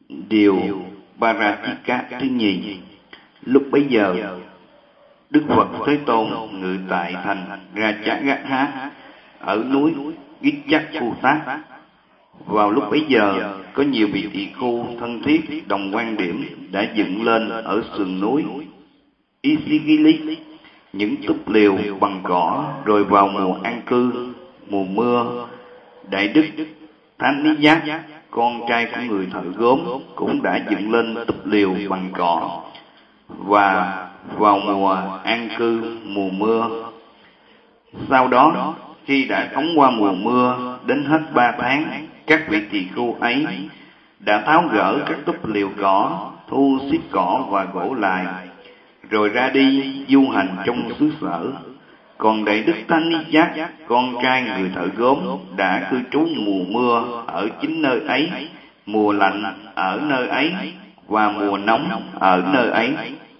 Điều Parajika thứ nhì. Lúc bấy giờ, Đức Phật Thế Tôn ngự tại thành Rajagatha ở núi Gitchakutát. Vào lúc bấy giờ, có nhiều vị tỳ khưu thân thiết đồng quan điểm đã dựng lên ở sườn núi Isigili những túp liều bằng cỏ. Rồi vào mùa an cư, mùa mưa, Đại Đức Thanigiác, con trai của người thợ gốm, cũng đã dựng lên túp liều bằng cỏ. Và vào mùa an cư, mùa mưa, sau đó khi đã phóng qua mùa mưa đến hết 3 tháng, các vị tỳ khưu ấy đã tháo gỡ các túp liều cỏ, thu xếp cỏ và gỗ lại, rồi ra đi du hành trong xứ sở. Còn Đại Đức Thanigiác, con trai người thợ gốm, đã cư trú mùa mưa ở chính nơi ấy, mùa lạnh ở nơi ấy, và mùa nóng ở nơi ấy.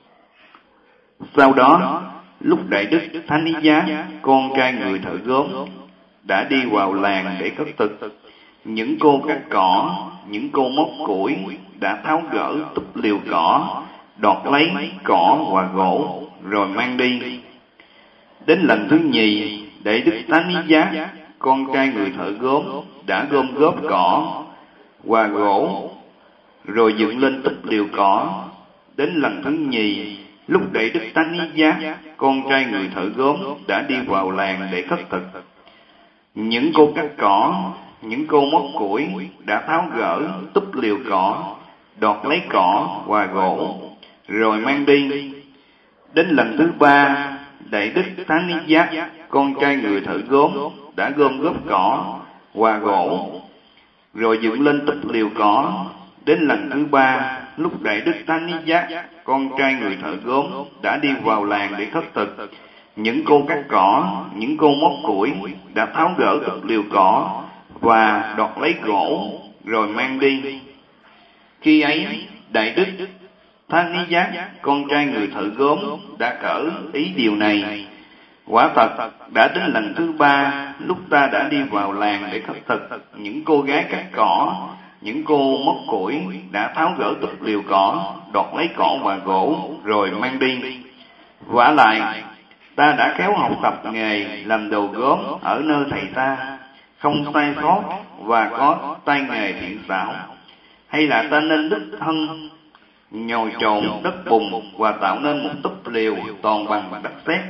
Sau đó, lúc Đại Đức Thanigiác, con trai người thợ gốm, đã đi vào làng để cất thực, những cô cắt cỏ, những cô móc củi đã tháo gỡ túp liều cỏ, đọt lấy cỏ và gỗ, rồi mang đi. Đến lần thứ nhì, Đại Đức Thanigiác, con trai người thợ gốm, đã gom góp cỏ và gỗ, rồi dựng lên túp liều cỏ. Đến lần thứ nhì, lúc Đại Đức Thanigiác, con trai người thợ gốm, đã đi vào làng để khất thực, những cô cắt cỏ, những cô móc củi đã tháo gỡ túp liều cỏ, đọt lấy cỏ và gỗ, rồi mang đi. Đến lần thứ ba, Đại Đức Thanigiác, con trai người thợ gốm, đã gom góp cỏ và gỗ, rồi dựng lên túp liều cỏ. Đến lần thứ ba, lúc Đại Đức Thanigiác, con trai người thợ gốm, đã đi vào làng để khất thực, những cô cắt cỏ, những cô móc củi đã tháo gỡ túp liều cỏ và đọt lấy gỗ, rồi mang đi. Khi ấy, Đại Đức Thanigiác, con trai người thợ gốm, đã cỡ ý điều này: quả thật, đã đến lần thứ ba, lúc ta đã đi vào làng để khất thực, những cô gái cắt cỏ, những cô móc củi đã tháo gỡ túp liều cỏ, đọt lấy cỏ và gỗ, rồi mang đi. Vả lại, ta đã khéo học tập nghề làm đồ gốm ở nơi thầy ta, không sai sót và có tay nghề thiện xảo. Hay là ta nên đích thân nhồi trộn đất bùn và tạo nên một túp liều toàn bằng đất sét.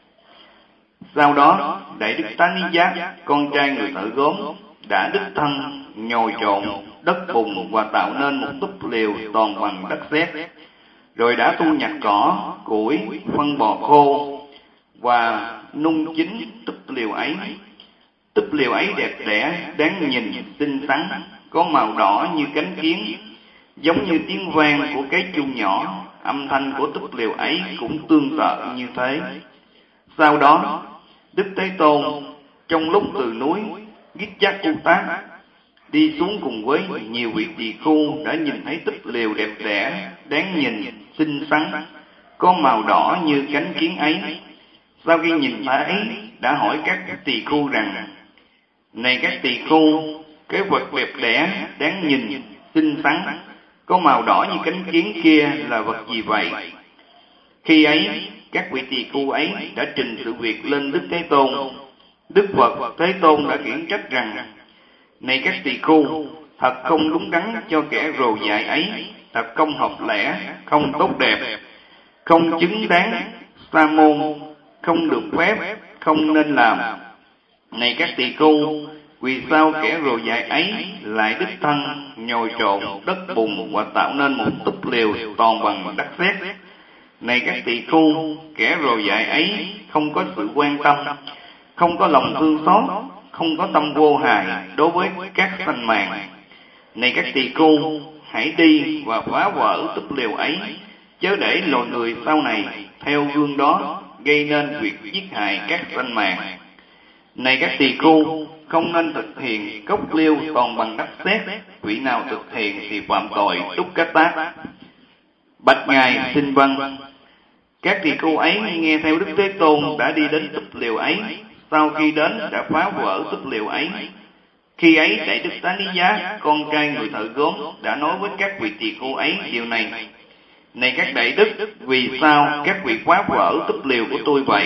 Sau đó, Đại Đức Thanigiác, con trai người thợ gốm, đã đích thân nhồi trộn đất bùn và tạo nên một túp liều toàn bằng đất sét, rồi đã thu nhặt cỏ, củi, phân bò khô và nung chín túp liều ấy. Túp liều ấy đẹp đẽ, đáng nhìn, xinh xắn, có màu đỏ như cánh kiến, giống như tiếng vang của cái chuông nhỏ. Âm thanh của túp liều ấy cũng tương tự như thế. Sau đó, Đức Thế Tôn trong lúc từ núi Gitchakutát đi xuống cùng với nhiều vị tỳ khưu đã nhìn thấy túp liều đẹp đẽ, đáng nhìn, xinh xắn, có màu đỏ như cánh kiến ấy. Sau khi nhìn thấy, đã hỏi các tỳ khưu rằng: này các tỳ khưu, cái vật đẹp đẽ, đáng nhìn, xinh xắn, có màu đỏ như cánh kiến kia là vật gì vậy? Khi ấy, các vị tỳ khưu ấy đã trình sự việc lên Đức Thế Tôn. Đức Phật Thế Tôn đã khiển trách rằng: này các tỳ khưu, thật không đúng đắn cho kẻ rồ dại ấy, thật không hợp lẽ, không tốt đẹp, không chứng đáng sa môn, không được phép, không nên làm. Này các tỳ khưu, vì sao kẻ rồ dại ấy lại đích thân nhồi trộn đất bùn và tạo nên một túp liều toàn bằng đất sét? Này các tỳ khưu, kẻ rồ dại ấy không có sự quan tâm, không có lòng thương xót, không có tâm vô hại đối với các sanh mạng. Này các tỳ khưu, hãy đi và phá vỡ túp liều ấy, chớ để loài người sau này theo gương đó gây nên việc giết hại các sanh mạng. Này các tỳ khưu, không nên thực hiện cốc liêu toàn bằng đất sét, vị nào thực hiện thì phạm tội Dukkata. Bạch Ngài xin vâng. Các tỳ khưu ấy nghe theo Đức Thế Tôn đã đi đến túp liều ấy. Sau khi đến đã phá vỡ túp liều ấy, Khi ấy đại đức Tán Lý Giá, con trai người thợ gốm, đã nói với các vị tỳ khưu ấy điều này: này các đại đức, vì sao các vị phá vỡ túp liều của tôi vậy?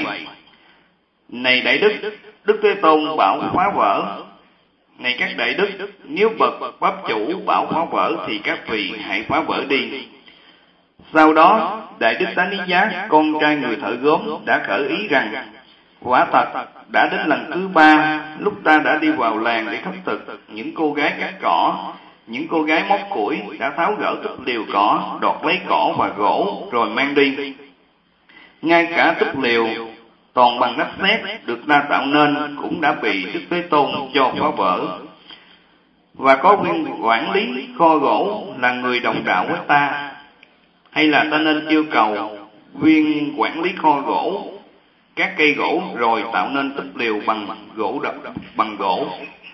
Này đại đức, Đức Thế Tôn bảo phá vỡ. Này các đại đức, nếu bậc pháp chủ bảo phá vỡ thì các vị hãy phá vỡ đi. Sau đó, đại đức Tán Lý Giá, con trai người thợ gốm, đã khởi ý rằng: quả thật, đã đến lần thứ 3, lúc ta đã đi vào làng để khất thực, những cô gái cắt cỏ, những cô gái móc củi đã tháo gỡ túp liều cỏ, đoạt lấy cỏ và gỗ, rồi mang đi. Ngay cả túp liều toàn bằng đất sét được ta tạo nên cũng đã bị Đức Thế Tôn cho phá vỡ. Và có viên quản lý kho gỗ là người đồng đạo với ta, hay là ta nên yêu cầu viên quản lý kho gỗ các cây gỗ rồi tạo nên túp liều bằng gỗ.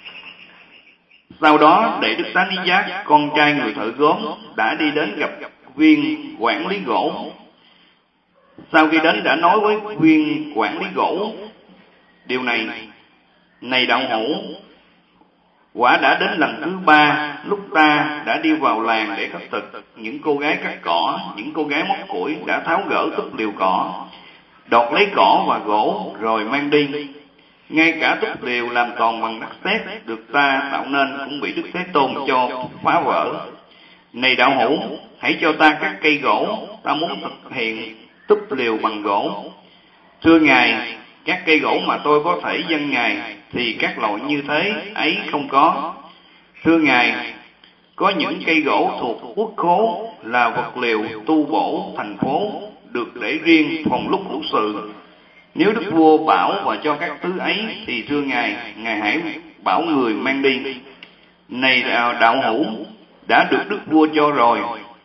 Sau đó đại đức Tán Lý Giá, con trai người thợ gốm, đã đi đến gặp viên quản lý gỗ. Sau khi đến đã nói với viên quản lý gỗ điều này: này đạo hữu, quả đã đến lần thứ 3, lúc ta đã đi vào làng để khất thực, những cô gái cắt cỏ, những cô gái móc củi đã tháo gỡ túp liều cỏ, đoạt lấy cỏ và gỗ, rồi mang đi. Ngay cả túp liều làm toàn bằng đất sét được ta tạo nên cũng bị Đức Thế Tôn cho phá vỡ. Này đạo hữu, hãy cho ta các cây gỗ, ta muốn thực hiện túp liều bằng gỗ. Thưa Ngài, các cây gỗ mà tôi có thể dâng Ngài thì các loại như thế ấy không có. Thưa Ngài, có những cây gỗ thuộc quốc khố là vật liệu tu bổ thành phố, được để riêng phòng lúc hữu sự. Nếu Đức Vua bảo và cho các thứ ấy thì thưa Ngài, Ngài hãy bảo người mang đi. Này đạo hữu, đã được Đức Vua cho rồi.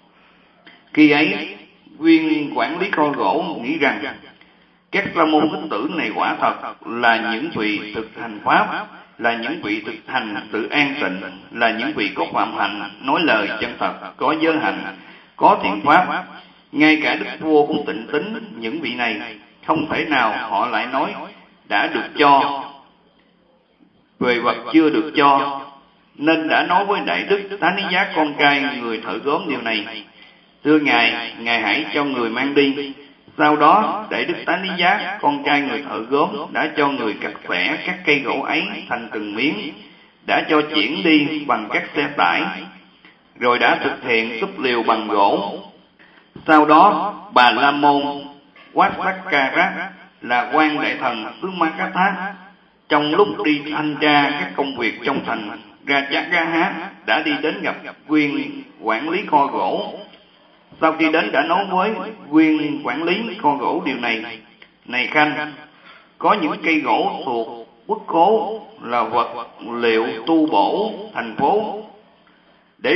Khi ấy, viên quản lý kho gỗ nghĩ rằng các sa môn thích tử này quả thật là những vị thực hành pháp, là những vị thực hành sự an tịnh, là những vị có phạm hạnh, nói lời chân thật, có giới hạnh, có thiện pháp. Ngay cả Đức Vua cũng tịnh tín những vị này, không thể nào họ lại nói đã được cho về vật chưa được cho, nên đã nói với đại đức Tán Lý Giá, con trai người thợ gốm điều này: thưa Ngài, Ngài hãy cho người mang đi. Sau đó đại đức Tán Lý Giá, con trai người thợ gốm, đã cho người cắt xẻ các cây gỗ ấy thành từng miếng, đã cho chuyển đi bằng các xe tải, rồi đã thực hiện túp liều bằng gỗ. Sau đó Bà La Môn Wattakarat là quan đại thần xứ Makatha, trong lúc đi thanh tra các công việc trong thành Rajagaha, đã đi đến gặp viên quản lý kho gỗ. Sau khi đến đã nói với viên quản lý kho gỗ điều này: này khanh, có những cây gỗ thuộc quốc khố là vật liệu tu bổ thành phố, để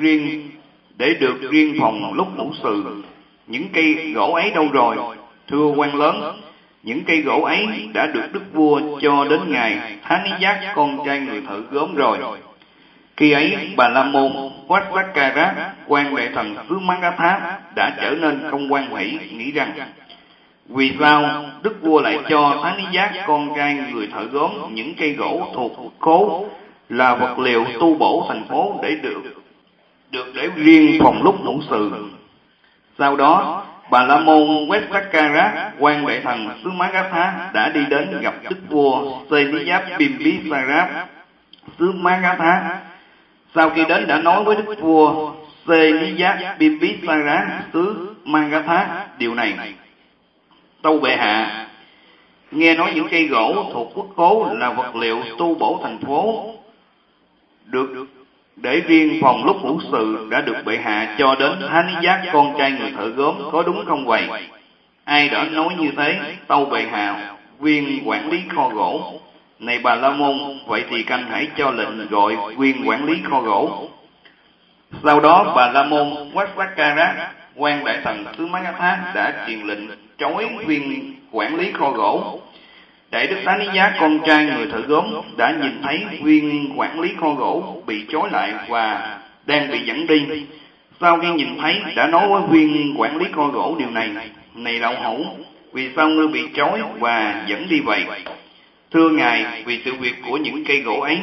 được riêng phòng lúc hữu sự. Những cây gỗ ấy đâu rồi? Thưa quan lớn, những cây gỗ ấy đã được Đức Vua cho đến ngài Tán Lý Giác, con trai người thợ gốm rồi. Khi ấy, Bà La Môn Wattakarat, quan đại thần xứ Makatha, đã trở nên không hoan hỷ, nghĩ rằng: vì sao Đức Vua lại cho Tán Lý Giác, con trai người thợ gốm, những cây gỗ thuộc khố là vật liệu tu bổ thành phố, để được để riêng phòng lúc hữu sự. Sau đó, Bà La Môn Wattakarat, quan đại thần xứ Makatha, đã đi đến gặp Đức Vua Seniyap Bimbisara xứ Makatha. Sau khi đến đã nói với Đức Vua Seniyap Bimbisara xứ Makatha điều này: tâu bệ hạ, nghe nói những cây gỗ thuộc quốc khố là vật liệu tu bổ thành phố, được để riêng phòng lúc hữu sự, đã được bệ hạ cho đến Tán Lý Giác, con trai người thợ gốm, có đúng không vậy? Ai đã nói như thế? Tâu bệ hạ, viên quản lý kho gỗ. Này Bà La Môn, vậy thì canh hãy cho lệnh gọi viên quản lý kho gỗ. Sau đó Bà La Môn Wattakarat, quan đại thần xứ Makatha, đã truyền lệnh trói viên quản lý kho gỗ. Đại đức Tán Lý Giác, con trai người thợ gốm, đã nhìn thấy viên quản lý kho gỗ bị trói lại và đang bị dẫn đi. Sau khi nhìn thấy đã nói với viên quản lý kho gỗ điều này: này đạo hữu, vì sao ngươi bị trói và dẫn đi vậy? Thưa ngài, vì sự việc của những cây gỗ ấy,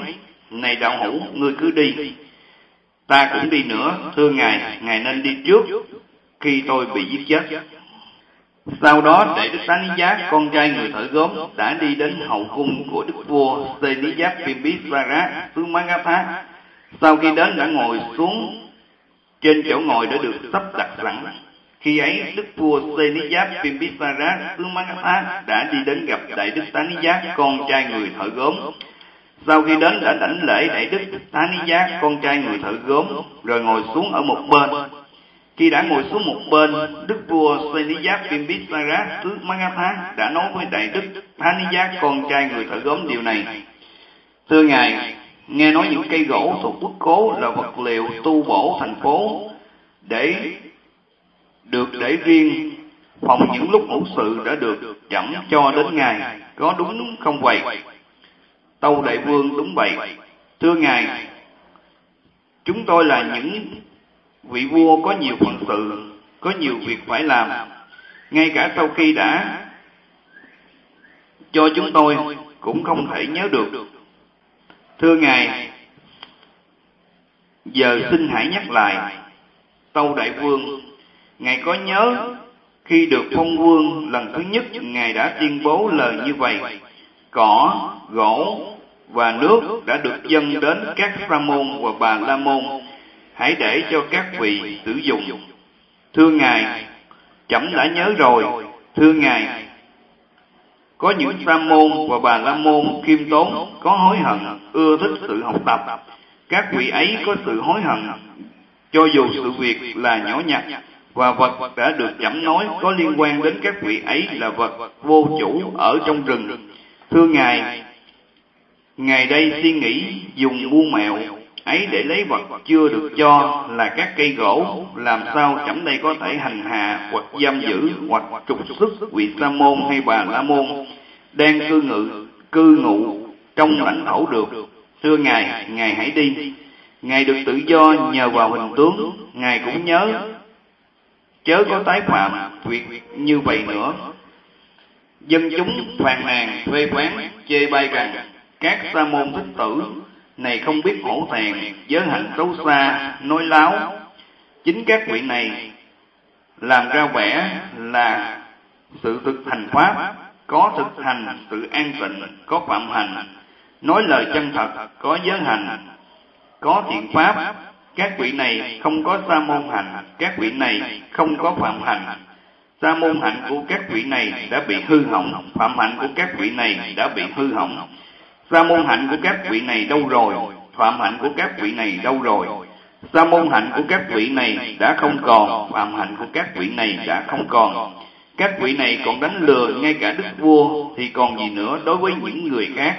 Này đạo hữu, ngươi cứ đi, ta cũng đi nữa, thưa ngài nên đi trước khi tôi bị giết chết. Sau đó Đại Đức Tá Ní Giác, con trai người thợ gốm, đã đi đến hậu cung của đức vua Sê Ní Giáp Bimbisara xứ Magadha. Sau khi đến đã ngồi xuống trên chỗ ngồi đã được sắp đặt sẵn. Khi ấy đức vua Sê Ní Giáp Bimbisara xứ Magadha đã đi đến gặp Đại Đức Tá Ní Giác, con trai người thợ gốm. Sau khi đến đã đảnh lễ Đại Đức Tá Ní Giác, con trai người thợ gốm, rồi ngồi xuống ở một bên. Khi đã ngồi xuống một bên, đức vua Sê Ní Giáp Bimbisara xứ Magadha đã nói với Đại Đức Tá Ní Giác, con trai người thợ gốm điều này: Thưa ngài, nghe nói những cây gỗ thuộc quốc cố là vật liệu tu bổ thành phố để riêng phòng những lúc hữu sự đã được chẩm cho đến ngài, có đúng không vậy? Tâu Đại Vương: Đúng vậy. Thưa ngài, chúng tôi là những vị vua có nhiều phận sự, có nhiều việc phải làm, ngay cả sau khi đã cho chúng tôi cũng không thể nhớ được. Thưa ngài, giờ xin hãy nhắc lại. Tâu Đại Vương: Ngài có nhớ khi được phong vương lần thứ nhất, ngài đã tuyên bố lời như vậy: cỏ, gỗ và nước đã được dâng đến các sa môn và bà la môn, hãy để cho các vị sử dụng. Thưa ngài, trẫm đã nhớ rồi. Thưa ngài, có những sa môn và bà la môn khiêm tốn, có hối hận, ưa thích sự học tập. Các vị ấy có sự hối hận cho dù sự việc là nhỏ nhặt, và vật đã được trẫm nói có liên quan đến các vị ấy là vật vô chủ ở trong rừng. Thưa ngài, ngài đây suy nghĩ dùng mưu mẹo ấy để lấy vật chưa được cho là các cây gỗ, làm sao trẫm đây có thể hành hạ hoặc giam giữ hoặc trục xuất vị sa môn hay bà la môn đang cư ngụ trong lãnh thổ được. Thưa ngài hãy đi. Ngài được tự do nhờ vào hình tướng, ngài cũng nhớ chớ có tái phạm việc như vậy nữa. Dân chúng phàn nàn phê phán chê bai rằng các sa môn thích tử này không biết hổ thẹn, giới hạnh xấu xa, nói láo. Chính các vị này làm ra vẻ là sự thực hành pháp, có thực hành sự an tịnh, có phạm hành, nói lời chân thật, có giới hành, có thiện pháp. Các vị này không có sa môn hạnh, các vị này không có phạm hành. Sa môn hạnh của các vị này đã bị hư hỏng, phạm hạnh của các vị này đã bị hư hỏng. Sa môn hạnh của các vị này đâu rồi? Phạm hạnh của các vị này đâu rồi? Sa môn hạnh của các vị này đã không còn, phạm hạnh của các vị này đã không còn. Các vị này còn đánh lừa ngay cả đức vua thì còn gì nữa đối với những người khác.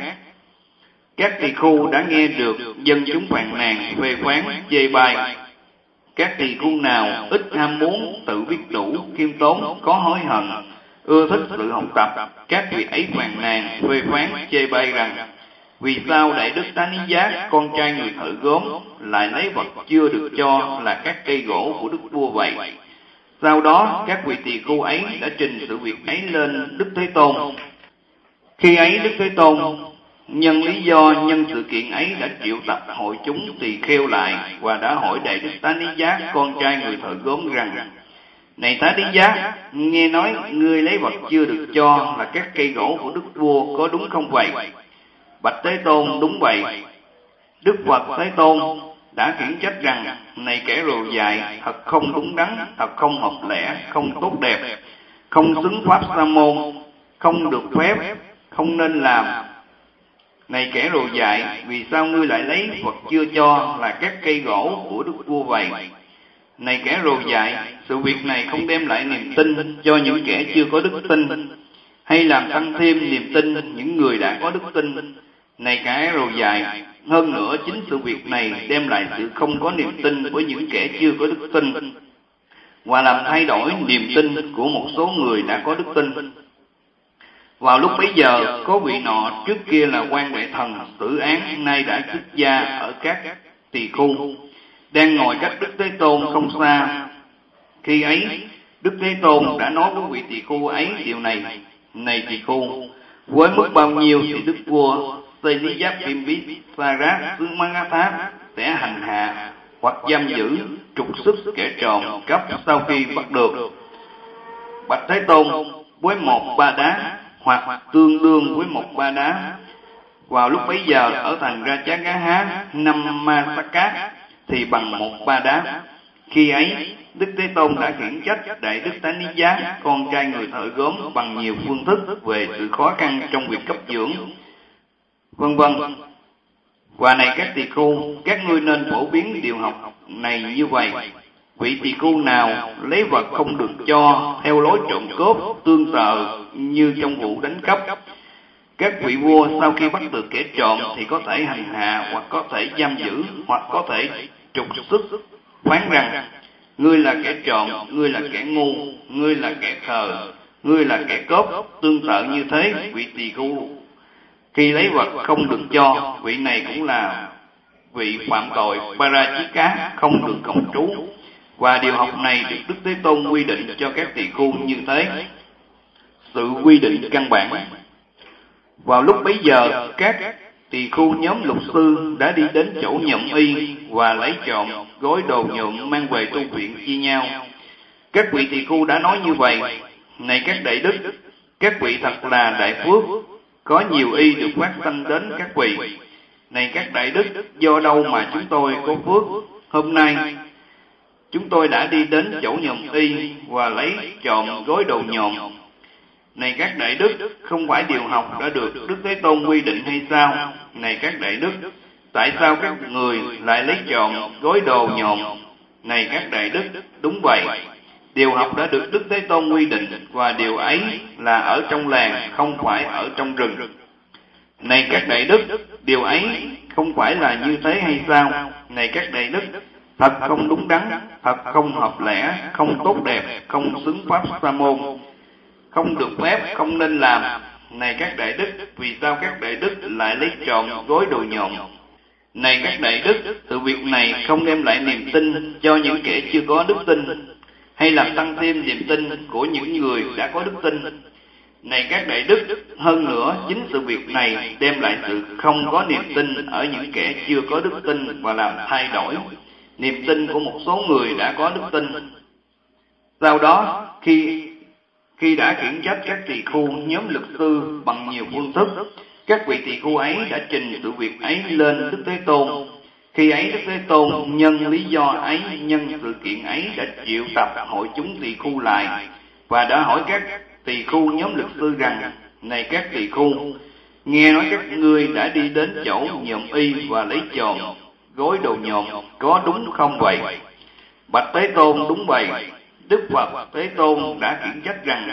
Các tỳ khưu đã nghe được dân chúng phàn nàn phê phán chê bai. Các tỳ khưu nào ít ham muốn, tự biết đủ, khiêm tốn, có hối hận, ưa thích sự học tập, các vị ấy phàn nàn phê phán chê bai rằng: vì sao Đại Đức Tá Ní Giác, con trai người thợ gốm, lại lấy vật chưa được cho là các cây gỗ của đức vua vậy? Sau đó các vị tỳ khưu ấy đã trình sự việc ấy lên Đức Thế Tôn. Khi ấy Đức Thế Tôn nhân sự kiện ấy đã triệu tập hội chúng tỳ kheo lại và đã hỏi Đại Đức Tá Ní Giác, con trai người thợ gốm rằng: này Tá Ní Giác, nghe nói ngươi lấy vật chưa được cho là các cây gỗ của đức vua, có đúng không vậy? Bạch Thế Tôn: đúng vậy. Đức Phật Thế Tôn đã khiển trách rằng: này kẻ rồ dại, thật không đúng đắn, thật không hợp lẽ, không tốt đẹp, không xứng pháp sa môn, không được phép, không nên làm. Này kẻ rồ dại, vì sao ngươi lại lấy vật chưa cho là các cây gỗ của đức vua vậy? Này kẻ rồ dại, sự việc này không đem lại niềm tin cho những kẻ chưa có đức tin, hay làm tăng thêm niềm tin những người đã có đức tin. Này kẻ rồ dại, hơn nữa chính sự việc này đem lại sự không có niềm tin với những kẻ chưa có đức tin, và làm thay đổi niềm tin của một số người đã có đức tin. Vào lúc bấy giờ, có vị nọ trước kia là quan đại thần xử án, nay đã xuất gia ở các tỳ khưu, đang ngồi cách Đức Thế Tôn không xa. Khi ấy, Đức Thế Tôn đã nói với vị tỳ khưu ấy điều này: này tỳ khưu, với mức bao nhiêu thì đức vua Tây Lý Giáp Phim Bí Sa Rát xứ Manggatháp sẽ hành hạ hoặc giam giữ trục xuất kẻ trộm cắp sau khi bắt được. Bạch Thế Tôn, với 1 ba đá hoặc tương đương với 1 ba đá. Vào lúc bấy giờ ở thành Rajagaha 5 ma sắc cát thì bằng 1 ba đá. Khi ấy Đức Thế Tôn đã khiển trách Đại Đức Tánh Ní Giá, con trai người thợ gốm, bằng nhiều phương thức về sự khó khăn trong việc cấp dưỡng, vân vân. Và này các tỳ khưu, các ngươi nên phổ biến điều học này như vậy. Vị tỳ khưu nào lấy vật không được cho theo lối trộm cướp tương tự như trong vụ đánh cắp, các vị vua sau khi bắt được kẻ trộm thì có thể hành hạ hoặc có thể giam giữ hoặc có thể trục xuất, phán rằng: ngươi là kẻ trộm, ngươi là kẻ ngu, ngươi là kẻ khờ, ngươi là kẻ cướp. Tương tự như thế, vị tỳ khưu khi lấy vật không được cho, vị này cũng là vị phạm tội Parajika, không được cộng trú. Và điều học này được Đức Thế Tôn quy định cho các tỳ khưu như thế. Sự quy định căn bản. Vào lúc bấy giờ, các tỳ khưu nhóm lục sư đã đi đến chỗ nhậm y và lấy trộm gói đồ nhuộm mang về tu viện chia nhau. Các vị tỳ khưu đã nói như vậy: này các đại đức, các vị thật là đại phước, có nhiều y được phát sanh đến các vị. Này các đại đức, do đâu mà chúng tôi có phước? Hôm nay chúng tôi đã đi đến chỗ nhậm y và lấy trộm gói đồ nhộm. Này các đại đức, không phải điều học đã được Đức Thế Tôn quy định hay sao? Này các đại đức, tại sao các người lại lấy trộm gói đồ nhộm? Này các đại đức, đúng vậy, điều học đã được Đức Thế Tôn quy định, và điều ấy là ở trong làng, không phải ở trong rừng. Này các đại đức, điều ấy không phải là như thế hay sao? Này các đại đức, thật không đúng đắn, thật không hợp lẽ, không tốt đẹp, không xứng pháp sa môn, không được phép, không nên làm. Này các đại đức, vì sao các đại đức lại lấy trộm gói đồ nhộm? Này các đại đức, sự việc này không đem lại niềm tin cho những kẻ chưa có đức tin, hay làm tăng thêm niềm tin của những người đã có đức tin. Này các đại đức, hơn nữa, chính sự việc này đem lại sự không có niềm tin ở những kẻ chưa có đức tin và làm thay đổi niềm tin của một số người đã có đức tin. Sau đó, khi đã khiển trách các tỳ khưu nhóm lực sư bằng nhiều phương thức, các vị tỳ khưu ấy đã trình sự việc ấy lên Đức Thế Tôn. Khi ấy Đức Thế Tôn nhân lý do ấy, nhân sự kiện ấy đã triệu tập hội chúng tỳ khưu lại và đã hỏi các tỳ khưu nhóm lực sư rằng: này các tỳ khưu, nghe nói các ngươi đã đi đến chỗ nhộm y và lấy trộm gói đồ nhộm, có đúng không vậy? Bạch Thế Tôn, đúng vậy. Đức Phật Thế Tôn đã khiển trách rằng: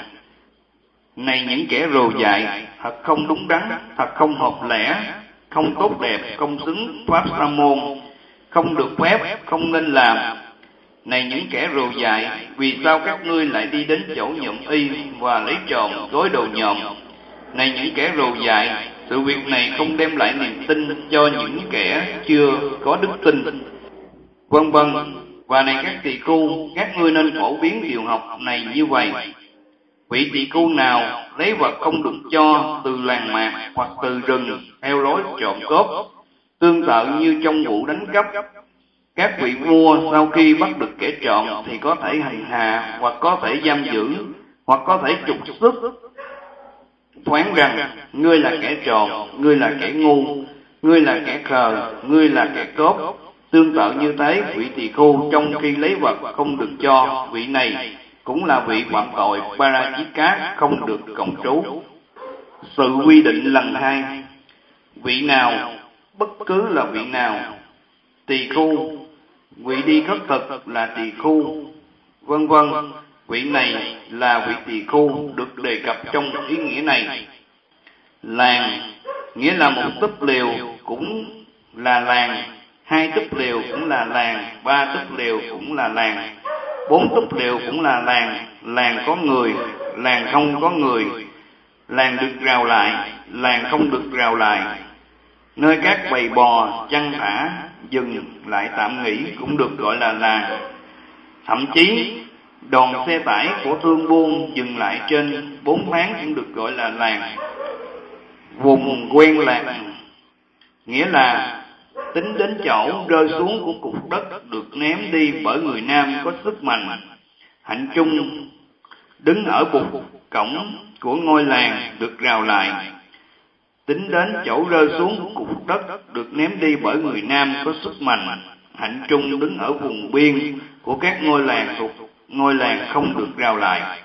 này những kẻ rồ dại, thật không đúng đắn, thật không hợp lẽ, không tốt đẹp, không xứng pháp sa môn, không được phép, không nên làm. Này những kẻ rồ dại, vì sao các ngươi lại đi đến chỗ nhộm y và lấy trộm gói đồ nhộm? Này những kẻ rồ dại, sự việc này không đem lại niềm tin cho những kẻ chưa có đức tin, vân vân. Và này các tỳ khưu, các ngươi nên phổ biến điều học này như vậy. Vị tỳ khưu nào lấy vật không được cho từ làng mạc hoặc từ rừng theo lối trộm cướp, tương tự như trong vụ đánh cắp, các vị vua sau khi bắt được kẻ trộm thì có thể hành hạ hoặc có thể giam giữ hoặc có thể trục xuất, phán rằng: ngươi là kẻ trộm, ngươi là kẻ ngu, ngươi là kẻ khờ, ngươi là kẻ cướp. Tương tự như thế, vị tỳ khưu trong khi lấy vật không được cho, vị này cũng là vị phạm tội Parajika, không được cộng trú. Sự quy định lần hai. Vị nào, bất cứ là vị nào, tỳ khưu, vị đi khất thực là tỳ khưu, vân vân. Vị này là vị tỳ khưu được đề cập trong ý nghĩa này. Làng nghĩa là một túp lều cũng là làng, 2 túp lều cũng là làng, 3 túp lều cũng là làng, 4 túp lều cũng là làng. Làng có người, làng không có người, làng được rào lại, làng không được rào lại. Nơi các bầy bò chăn thả dừng lại tạm nghỉ cũng được gọi là làng. Thậm chí đoàn xe tải của thương buôn dừng lại trên 4 tháng cũng được gọi là làng. Vùng quen làng nghĩa là tính đến chỗ rơi xuống của cục đất được ném đi bởi người nam có sức mạnh. Hạnh Trung đứng ở bục cổng của ngôi làng được rào lại. Tính đến chỗ rơi xuống của cục đất được ném đi bởi người nam có sức mạnh. Hạnh Trung đứng ở vùng biên của các ngôi làng thuộc ngôi làng không được rào lại.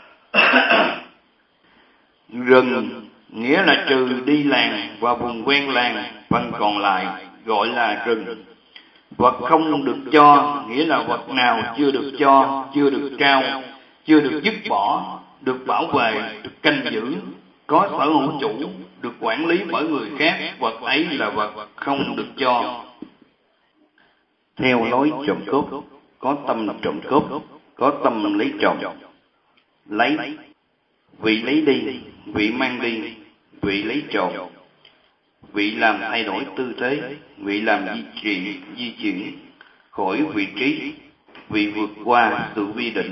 Rừng nghĩa là trừ đi làng và vùng ven làng, phần còn lại gọi là rừng. Vật không được cho nghĩa là vật nào chưa được cho, chưa được trao, chưa được dứt bỏ, được bảo vệ, được canh giữ, có sở hữu chủ, được quản lý bởi người khác, vật ấy là vật không được cho. Theo lối trộm cướp, có tâm trộm cướp, có tâm lấy trộm. Lấy, vị lấy đi, vị mang đi, vị lấy trộm. Vị làm thay đổi tư thế, vị làm di chuyển khỏi vị trí, vị vượt qua sự vi định.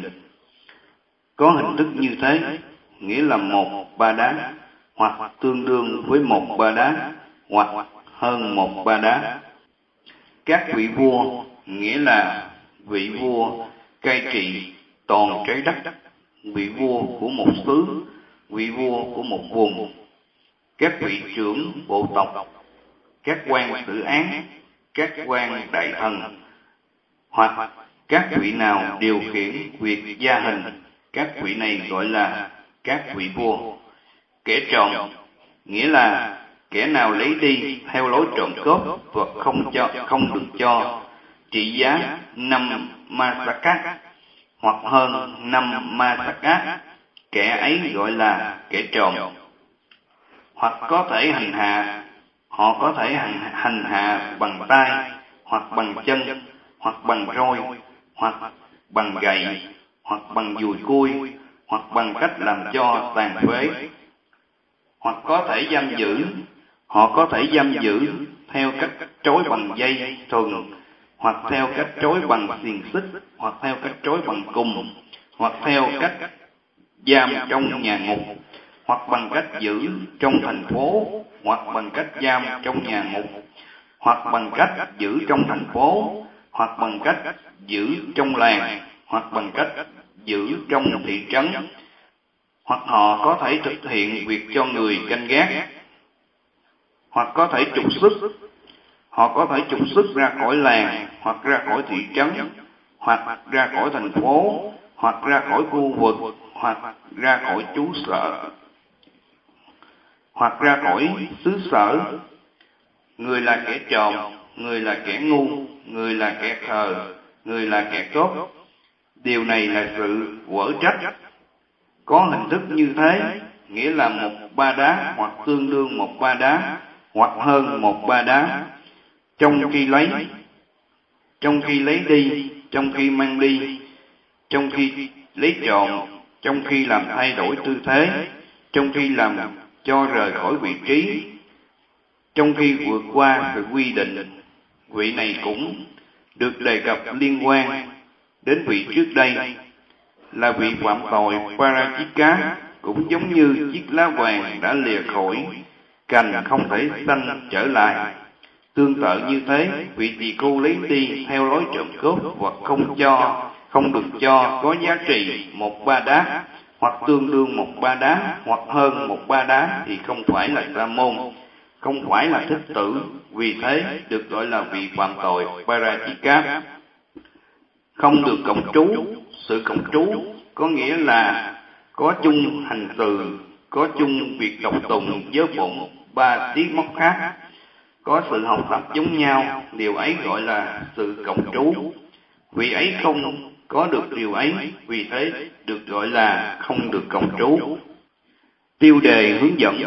Có hình thức như thế, nghĩa là 1 ba đá, hoặc tương đương với 1 ba đá, hoặc hơn 1 ba đá. Các vị vua, nghĩa là vị vua cai trị toàn trái đất, vị vua của một xứ, vị vua của một vùng, các vị trưởng bộ tộc, các quan xử án, các quan đại thần, hoặc các vị nào điều khiển việc gia hình, các vị này gọi là các vị vua. Kẻ trộm nghĩa là kẻ nào lấy đi theo lối trộm cướp vật không được cho, trị giá 5 masaka hoặc hơn 5 masaka, kẻ ấy gọi là kẻ trộm. Hoặc có thể hành hạ, họ có thể hành hạ bằng tay, hoặc bằng chân, hoặc bằng roi, hoặc bằng gậy, hoặc bằng dùi cui, hoặc bằng cách làm cho tàn phế. Hoặc có thể giam giữ, họ có thể giam giữ theo cách trói bằng dây thừng, hoặc theo cách trói bằng xiềng xích, hoặc theo cách trói bằng cùm, hoặc theo cách giam trong nhà ngục, hoặc bằng cách giữ trong thành phố, hoặc bằng cách giam trong nhà ngục, hoặc bằng cách giữ trong thành phố, hoặc bằng cách giữ trong làng, hoặc bằng cách giữ trong thị trấn. Hoặc họ có thể thực hiện việc cho người canh gác, hoặc có thể trục xuất. Họ có thể trục xuất ra khỏi làng, hoặc ra khỏi thị trấn, hoặc ra khỏi thành phố, hoặc ra khỏi khu vực, hoặc ra khỏi trú sở, hoặc ra khỏi xứ sở. Người là kẻ trộm, người là kẻ ngu, người là kẻ khờ, người là kẻ cướp. Điều này là sự quở trách. Có hình thức như thế, nghĩa là 1 ba đá, hoặc tương đương 1 ba đá, hoặc hơn 1 ba đá. Trong khi lấy đi, trong khi mang đi, trong khi lấy trộm, trong khi làm thay đổi tư thế, trong khi làm cho rời khỏi vị trí, trong khi vượt qua sự quy định. Vị này cũng được đề cập liên quan đến vị trước đây, là vị phạm tội Parajika, cũng giống như chiếc lá vàng đã lìa khỏi cành không thể xanh trở lại. Tương tự như thế, vị tỳ cô lấy đi theo lối trộm cướp hoặc không được cho có giá trị 1 ba đá, hoặc tương đương 1 ba đá, hoặc hơn 1 ba đá thì không phải là sa môn, không phải là thích tử, vì thế được gọi là vị phạm tội Parajika. Không được cộng trú. Sự cộng trú có nghĩa là có chung hành từ, có chung việc đọc tụng với bụng 3 tiếng móc khác, có sự học tập giống nhau, điều ấy gọi là sự cộng trú. Vị ấy không có được điều ấy, vì thế được gọi là không được cộng trú. Tiêu đề hướng dẫn: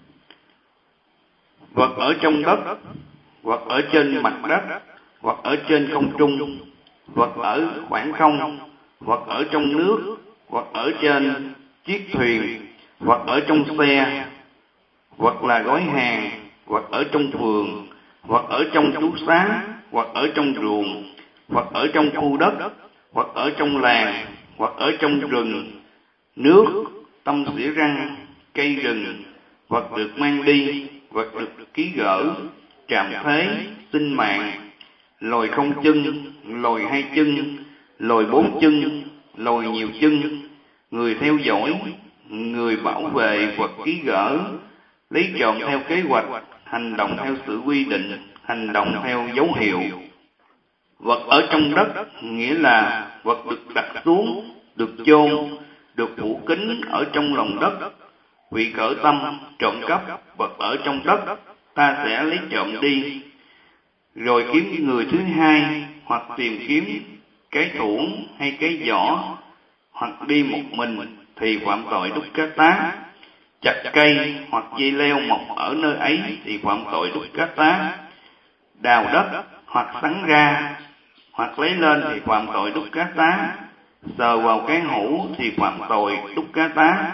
vật ở trong đất, vật ở trên mặt đất, vật ở trên không trung, vật ở khoảng không, vật ở trong nước, vật ở trên chiếc thuyền, vật ở trong xe, vật là gói hàng, vật ở trong vườn, vật ở trong trú xá, vật ở trong ruộng, vật ở trong khu đất, vật ở trong làng, vật ở trong rừng, nước, tăm xỉa răng, cây rừng, vật được mang đi, vật được ký gỡ, trạm thế, sinh mạng, lồi không chân, lồi hai chân, lồi bốn chân, lồi nhiều chân, người theo dõi, người bảo vệ hoặc ký gỡ, lấy trộm theo kế hoạch, hành động theo sự quy định, hành động theo dấu hiệu. Vật ở trong đất nghĩa là vật được đặt xuống, được chôn, được phủ kín ở trong lòng đất. Vị khởi tâm trộm cắp vật ở trong đất, ta sẽ lấy trộm đi, rồi kiếm người thứ hai, hoặc tìm kiếm cái thuẫn hay cái giỏ, hoặc đi một mình thì phạm tội đúc cát tá. Chặt cây hoặc dây leo mọc ở nơi ấy thì phạm tội đúc cát tá. Đào đất hoặc sắn ra hoặc lấy lên thì phạm tội đúc cát tá. Sờ vào cái hũ thì phạm tội đúc cát tá.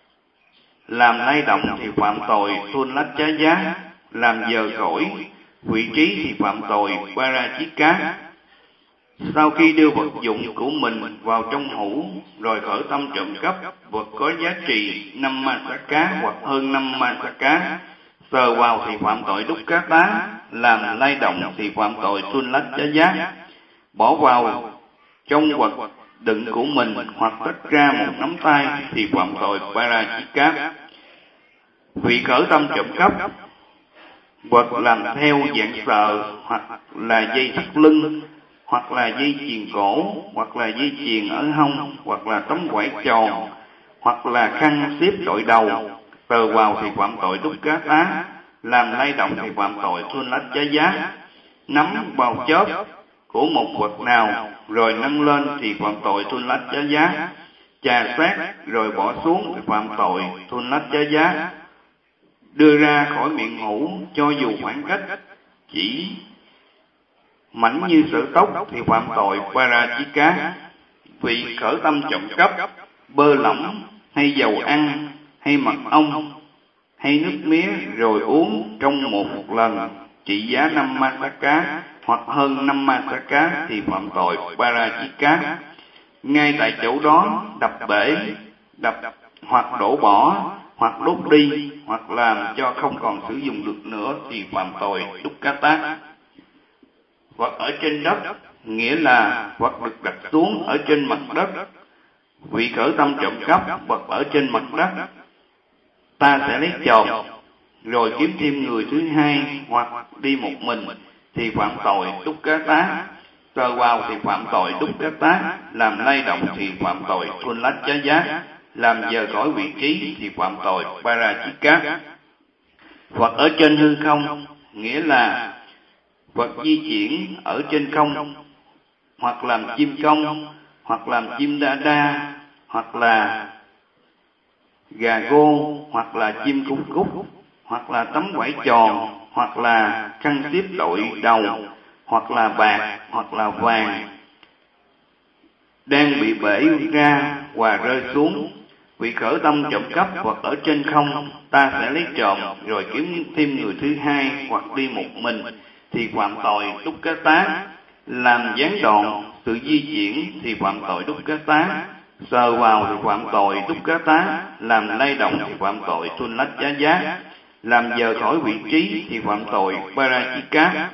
Làm lay động thì phạm tội thôn lách trá giá. Làm dờ khỏi vị trí thì phạm tội parachika. Sau khi đưa vật dụng của mình vào trong hũ, rồi khởi tâm trộm cắp vật có giá trị 5 masaka hoặc hơn 5 masaka, sờ vào thì phạm tội đúc cát tá. Làm lay động thì phạm tội thôn lách trá giá. Bỏ vào trong vật đựng của mình hoặc tách ra một nắm tay thì phạm tội parachika. Vị khởi tâm trộm cắp vật làm theo dạng sờ, hoặc là dây thắt lưng, hoặc là dây chuyền cổ, hoặc là dây chuyền ở hông, hoặc là tấm quải tròn, hoặc là khăn xếp đội đầu, sờ vào thì phạm tội đúc cát tá. Làm lay động thì phạm tội thôn lách trá giá. Nắm vào chóp của một vật nào rồi nâng lên thì phạm tội thôn lách trá giá. Chà sát rồi bỏ xuống thì phạm tội thôn lách trá giá. Đưa ra khỏi miệng hũ cho dù khoảng cách chỉ mảnh như sợi tóc thì phạm tội parachika. Vị khởi tâm trộm cắp bơ lỏng hay dầu ăn hay mật ong hay nước mía rồi uống trong một lần trị giá 5 masaka hoặc hơn 5 masaka thì phạm tội parachika. Ngay tại chỗ đó đập bể, đập hoặc đổ bỏ, hoặc đốt đi, hoặc làm cho không còn sử dụng được nữa thì phạm tội đúc cát tá. Vật ở trên đất nghĩa là vật được đặt xuống ở trên mặt đất. Vị khởi tâm trộm cắp vật ở trên mặt đất, ta sẽ lấy trộm, rồi kiếm thêm người thứ hai hoặc đi một mình thì phạm tội đúc cát tá. Sờ vào thì phạm tội đúc cát tá. Làm lay động thì phạm tội thôn lách trá giá. Làm dời khỏi vị trí thì phạm tội parachika. Vật ở trên hư không nghĩa là vật di chuyển ở trên không, hoặc làm chim công, hoặc làm chim đa đa, hoặc là gà gô, hoặc là chim cúc cúc, hoặc là tấm vải tròn, hoặc là khăn xếp đội đầu, hoặc là bạc, hoặc là vàng, đang bị bể ra và rơi xuống. Vị khởi tâm trộm cắp vật ở trên không, ta sẽ lấy trộm, rồi kiếm thêm người thứ hai hoặc đi một mình thì phạm tội đúc cát tá. Làm gián đoạn sự di chuyển thì phạm tội đúc cát tá. Sờ vào thì phạm tội đúc cát tá. Làm lay động thì phạm tội thôn lách trá giá. Làm dời khỏi vị trí thì phạm tội parachika.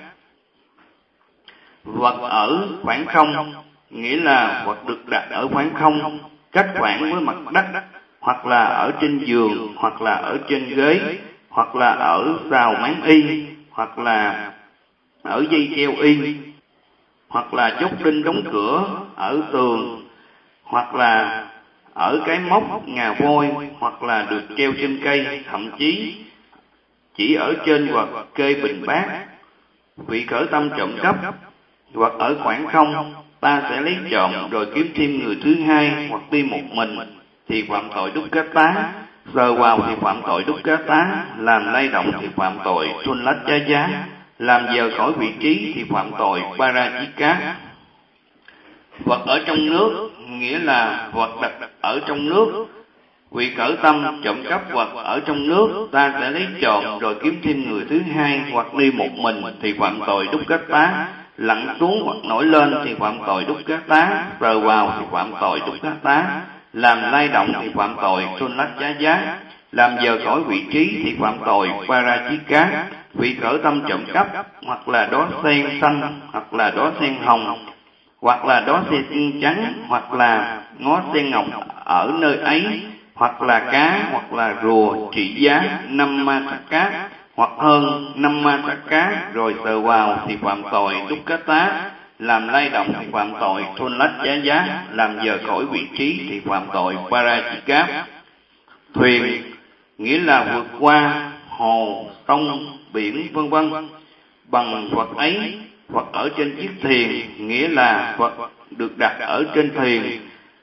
Vật ở khoảng không nghĩa là vật được đặt ở khoảng không, cách khoảng với mặt đất, hoặc là ở trên giường, hoặc là ở trên ghế, hoặc là ở rào máng y, hoặc là ở dây treo y, hoặc là chốt đinh đóng cửa ở tường, hoặc là ở cái móc ngà voi, hoặc là được treo trên cây, thậm chí chỉ ở trên vật kê bình bát. Vị khởi tâm trộm cắp vật ở khoảng không, ta sẽ lấy trộm, rồi kiếm thêm người thứ hai hoặc đi một mình thì phạm tội đúc cát tá. Sờ vào thì phạm tội đúc cát tá. Làm lay động thì phạm tội thôn lách trá giá. Làm dời khỏi vị trí thì phạm tội parachika. Vật ở trong nước nghĩa là vật đặt ở trong nước. Vị khởi tâm trộm cắp vật ở trong nước, ta sẽ lấy trộm, rồi kiếm thêm người thứ hai hoặc đi một mình thì phạm tội đúc cát tá. Lặn xuống hoặc nổi lên thì phạm tội đúc cát tá. Sờ vào thì phạm tội đúc cát tá. Làm lay động thì phạm tội thôn lách trá giá. Làm dời khỏi vị trí thì phạm tội parachika. Vị khởi tâm trộm cắp, hoặc là đóa sen xanh, hoặc là đóa sen hồng, hoặc là đóa sen trắng, hoặc là ngó sen ngọc ở nơi ấy, hoặc là cá, hoặc là rùa trị giá 5 ma sát cá, hoặc hơn 5 ma sát cá, rồi sờ vào thì phạm tội đúc cá tá, làm lay động thì phạm tội thôn lách giá giá, làm dời khỏi vị trí thì phạm tội parachika. Thuyền nghĩa là vượt qua hồ, sông, biển, vân vân. Bằng Phật ấy, Phật ở trên chiếc thuyền, nghĩa là Phật được đặt ở trên thuyền.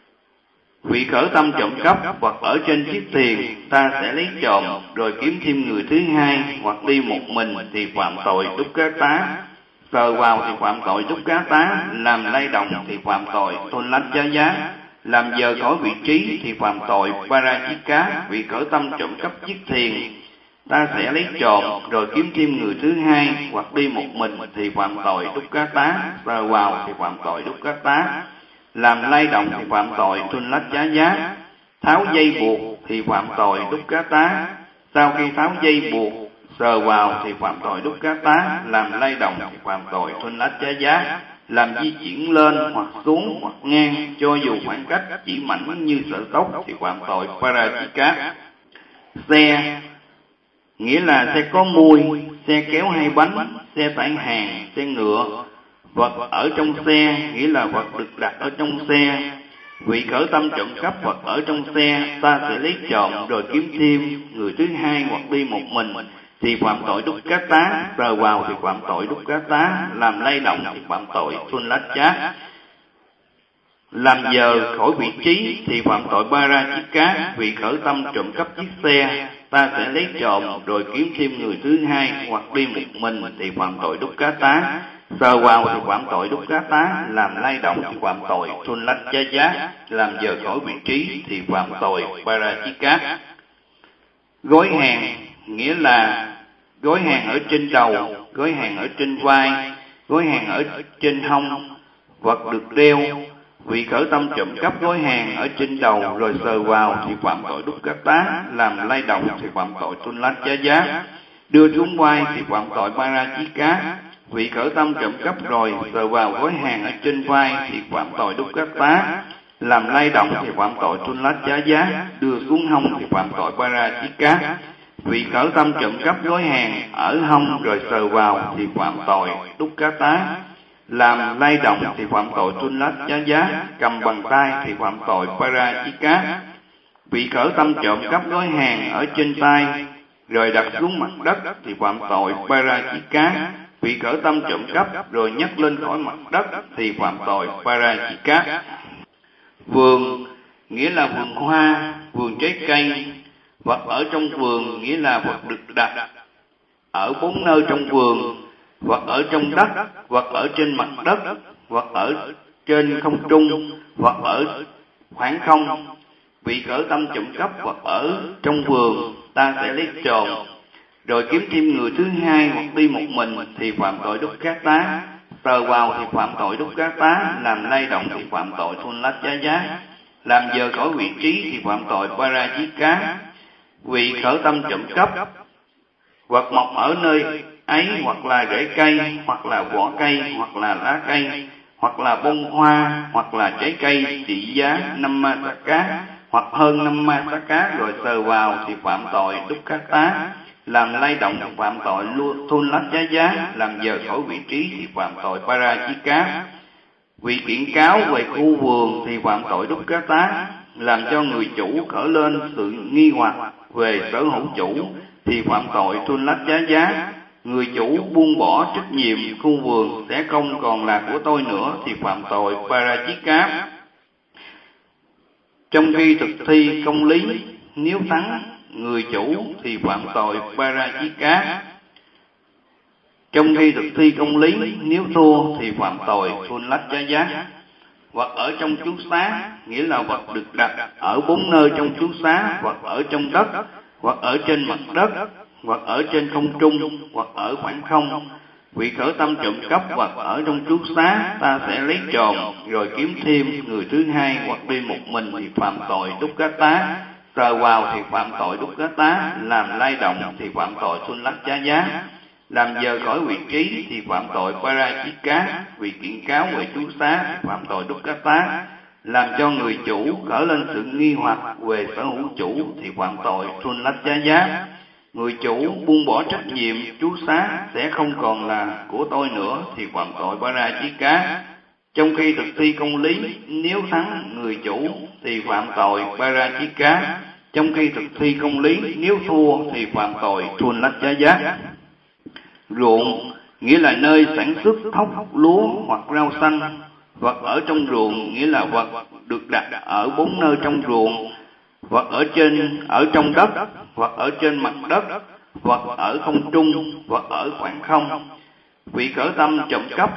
Vị khởi tâm trộm cắp, Phật ở trên chiếc thuyền, ta sẽ lấy trộm, rồi kiếm thêm người thứ hai, hoặc đi một mình thì phạm tội đúc cá tá. Sờ vào thì phạm tội đúc cá tá, làm lay động thì phạm tội thôn lách giá giá, làm dời khỏi vị trí thì phạm tội parachika. Vị khởi tâm trộm cắp chiếc thuyền, ta sẽ lấy trộm, rồi kiếm thêm người thứ hai, hoặc đi một mình thì phạm tội đúc cá tá. Sờ vào thì phạm tội đúc cá tá, làm lay động thì phạm tội thôn lách giá giá, tháo dây buộc thì phạm tội đúc cá tá. Sau khi tháo dây buộc, sờ vào thì phạm tội đúc cá tá, làm lay động thì phạm tội thôn lách giá giá, làm di chuyển lên hoặc xuống hoặc ngang, cho dù khoảng cách chỉ mảnh như sợi tóc thì phạm tội parachika. Xe nghĩa là xe có mui, xe kéo hai bánh, xe tải hàng, xe ngựa. Vật ở trong xe nghĩa là vật được đặt ở trong xe. Vị khởi tâm trộm cắp vật ở trong xe, ta sẽ lấy trộm, rồi kiếm thêm người thứ hai, hoặc đi một mình thì phạm tội đúc cá tá. Sờ vào thì phạm tội đúc cá tá, làm lay động thì phạm tội thôn lách chát, làm dời khỏi vị trí thì phạm tội parachika. Vị khởi tâm trộm cắp chiếc xe, ta sẽ lấy trộm, rồi kiếm thêm người thứ hai, hoặc đi một mình thì phạm tội đúc cá tá. Sờ vào thì phạm tội đúc cá tá, làm lay động thì phạm tội thôn lách giá giá, làm dời khỏi vị trí thì phạm tội parachika. Gói hàng nghĩa là gói hàng ở trên đầu, gói hàng ở trên vai, gói hàng ở trên hông, vật được đeo. Vị khởi tâm trộm cắp gói hàng ở trên đầu, rồi sờ vào thì phạm tội đúc cá tá, làm lay động thì phạm tội thôn lách giá giá, đưa xuống vai thì phạm tội parachika. Vị khởi tâm trộm cắp rồi sờ vào gói hàng ở trên vai thì phạm tội đúc cá tá, làm lay động thì phạm tội thôn lách giá giá, đưa xuống hông thì phạm tội parachika. Vị khởi tâm trộm cắp gói hàng ở hông rồi sờ vào thì phạm tội đúc cá tá, làm lay động thì phạm tội thôn lách giá giá, cầm bằng tay thì phạm tội parachika. Vị khởi tâm trộm cắp gói hàng ở trên tay rồi đặt xuống mặt đất thì phạm tội parachika. Vị khởi tâm trộm cắp rồi nhấc lên khỏi mặt đất thì phạm tội parachika. Vườn nghĩa là vườn hoa, vườn trái cây. Vật ở trong vườn nghĩa là vật được đặt ở 4 nơi trong vườn. Vật ở trong đất, vật ở trên mặt đất, vật ở trên không trung, vật ở khoảng không. Vị khởi tâm trộm cắp vật ở trong vườn, ta sẽ lấy trộm, rồi kiếm thêm người thứ hai, hoặc đi một mình thì phạm tội đúc cá tá. Sờ vào thì phạm tội đúc cá tá, làm lay động thì phạm tội thôn lách giá giá, làm dời khỏi vị trí thì phạm tội parachika. Vị khởi tâm trộm cắp vật mọc ở nơi ấy, hoặc là rễ cây, hoặc là vỏ cây, hoặc là lá cây, hoặc là bông hoa, hoặc là trái cây trị giá 5 ma sát cá, hoặc hơn 5 ma sát cá, rồi sờ vào thì phạm tội đúc cá tá, làm lay động thì phạm tội thôn lách giá giá, làm dời khỏi vị trí thì phạm tội parachika. Vị kiện cáo về khu vườn thì phạm tội đúc cá tá, làm cho người chủ khởi lên sự nghi hoặc về sở hữu chủ thì phạm tội thôn lách giá giá. Người chủ buông bỏ trách nhiệm khu vườn sẽ không còn là của tôi nữa thì phạm tội parachika. Trong khi thực thi công lý, nếu thắng người chủ thì phạm tội parachika. Trong khi thực thi công lý, nếu thua thì phạm tội thôn lách giá giá. Vật ở trong chú xá nghĩa là vật được đặt ở 4 nơi trong chú xá. Vật ở trong đất, vật ở trên mặt đất, vật ở trên không trung, vật ở khoảng không. Vị khởi tâm trộm cắp vật ở trong chú xá, ta sẽ lấy trộm, rồi kiếm thêm người thứ hai, hoặc đi một mình thì phạm tội đúc cá tá. Sờ vào thì phạm tội đúc cá tá, làm lay động thì phạm tội thôn lách giá giá, làm dời khỏi vị trí thì phạm tội Parajika, vì kiện cáo về chú xá thì phạm tội Dukkata, làm cho người chủ khởi lên sự nghi hoặc về sở hữu chủ thì phạm tội Thullacchaya. Người chủ buông bỏ trách nhiệm chú xá sẽ không còn là của tôi nữa thì phạm tội Parajika. Trong khi thực thi công lý, nếu thắng người chủ thì phạm tội Parajika. Trong khi thực thi công lý, nếu thua thì phạm tội Thullacchaya. Ruộng nghĩa là nơi sản xuất thóc, lúa hoặc rau xanh. Vật ở trong ruộng nghĩa là vật được đặt ở 4 nơi trong ruộng. Vật ở trong đất, vật ở trên mặt đất, vật ở không trung, vật ở khoảng không. Vị khởi tâm trộm cắp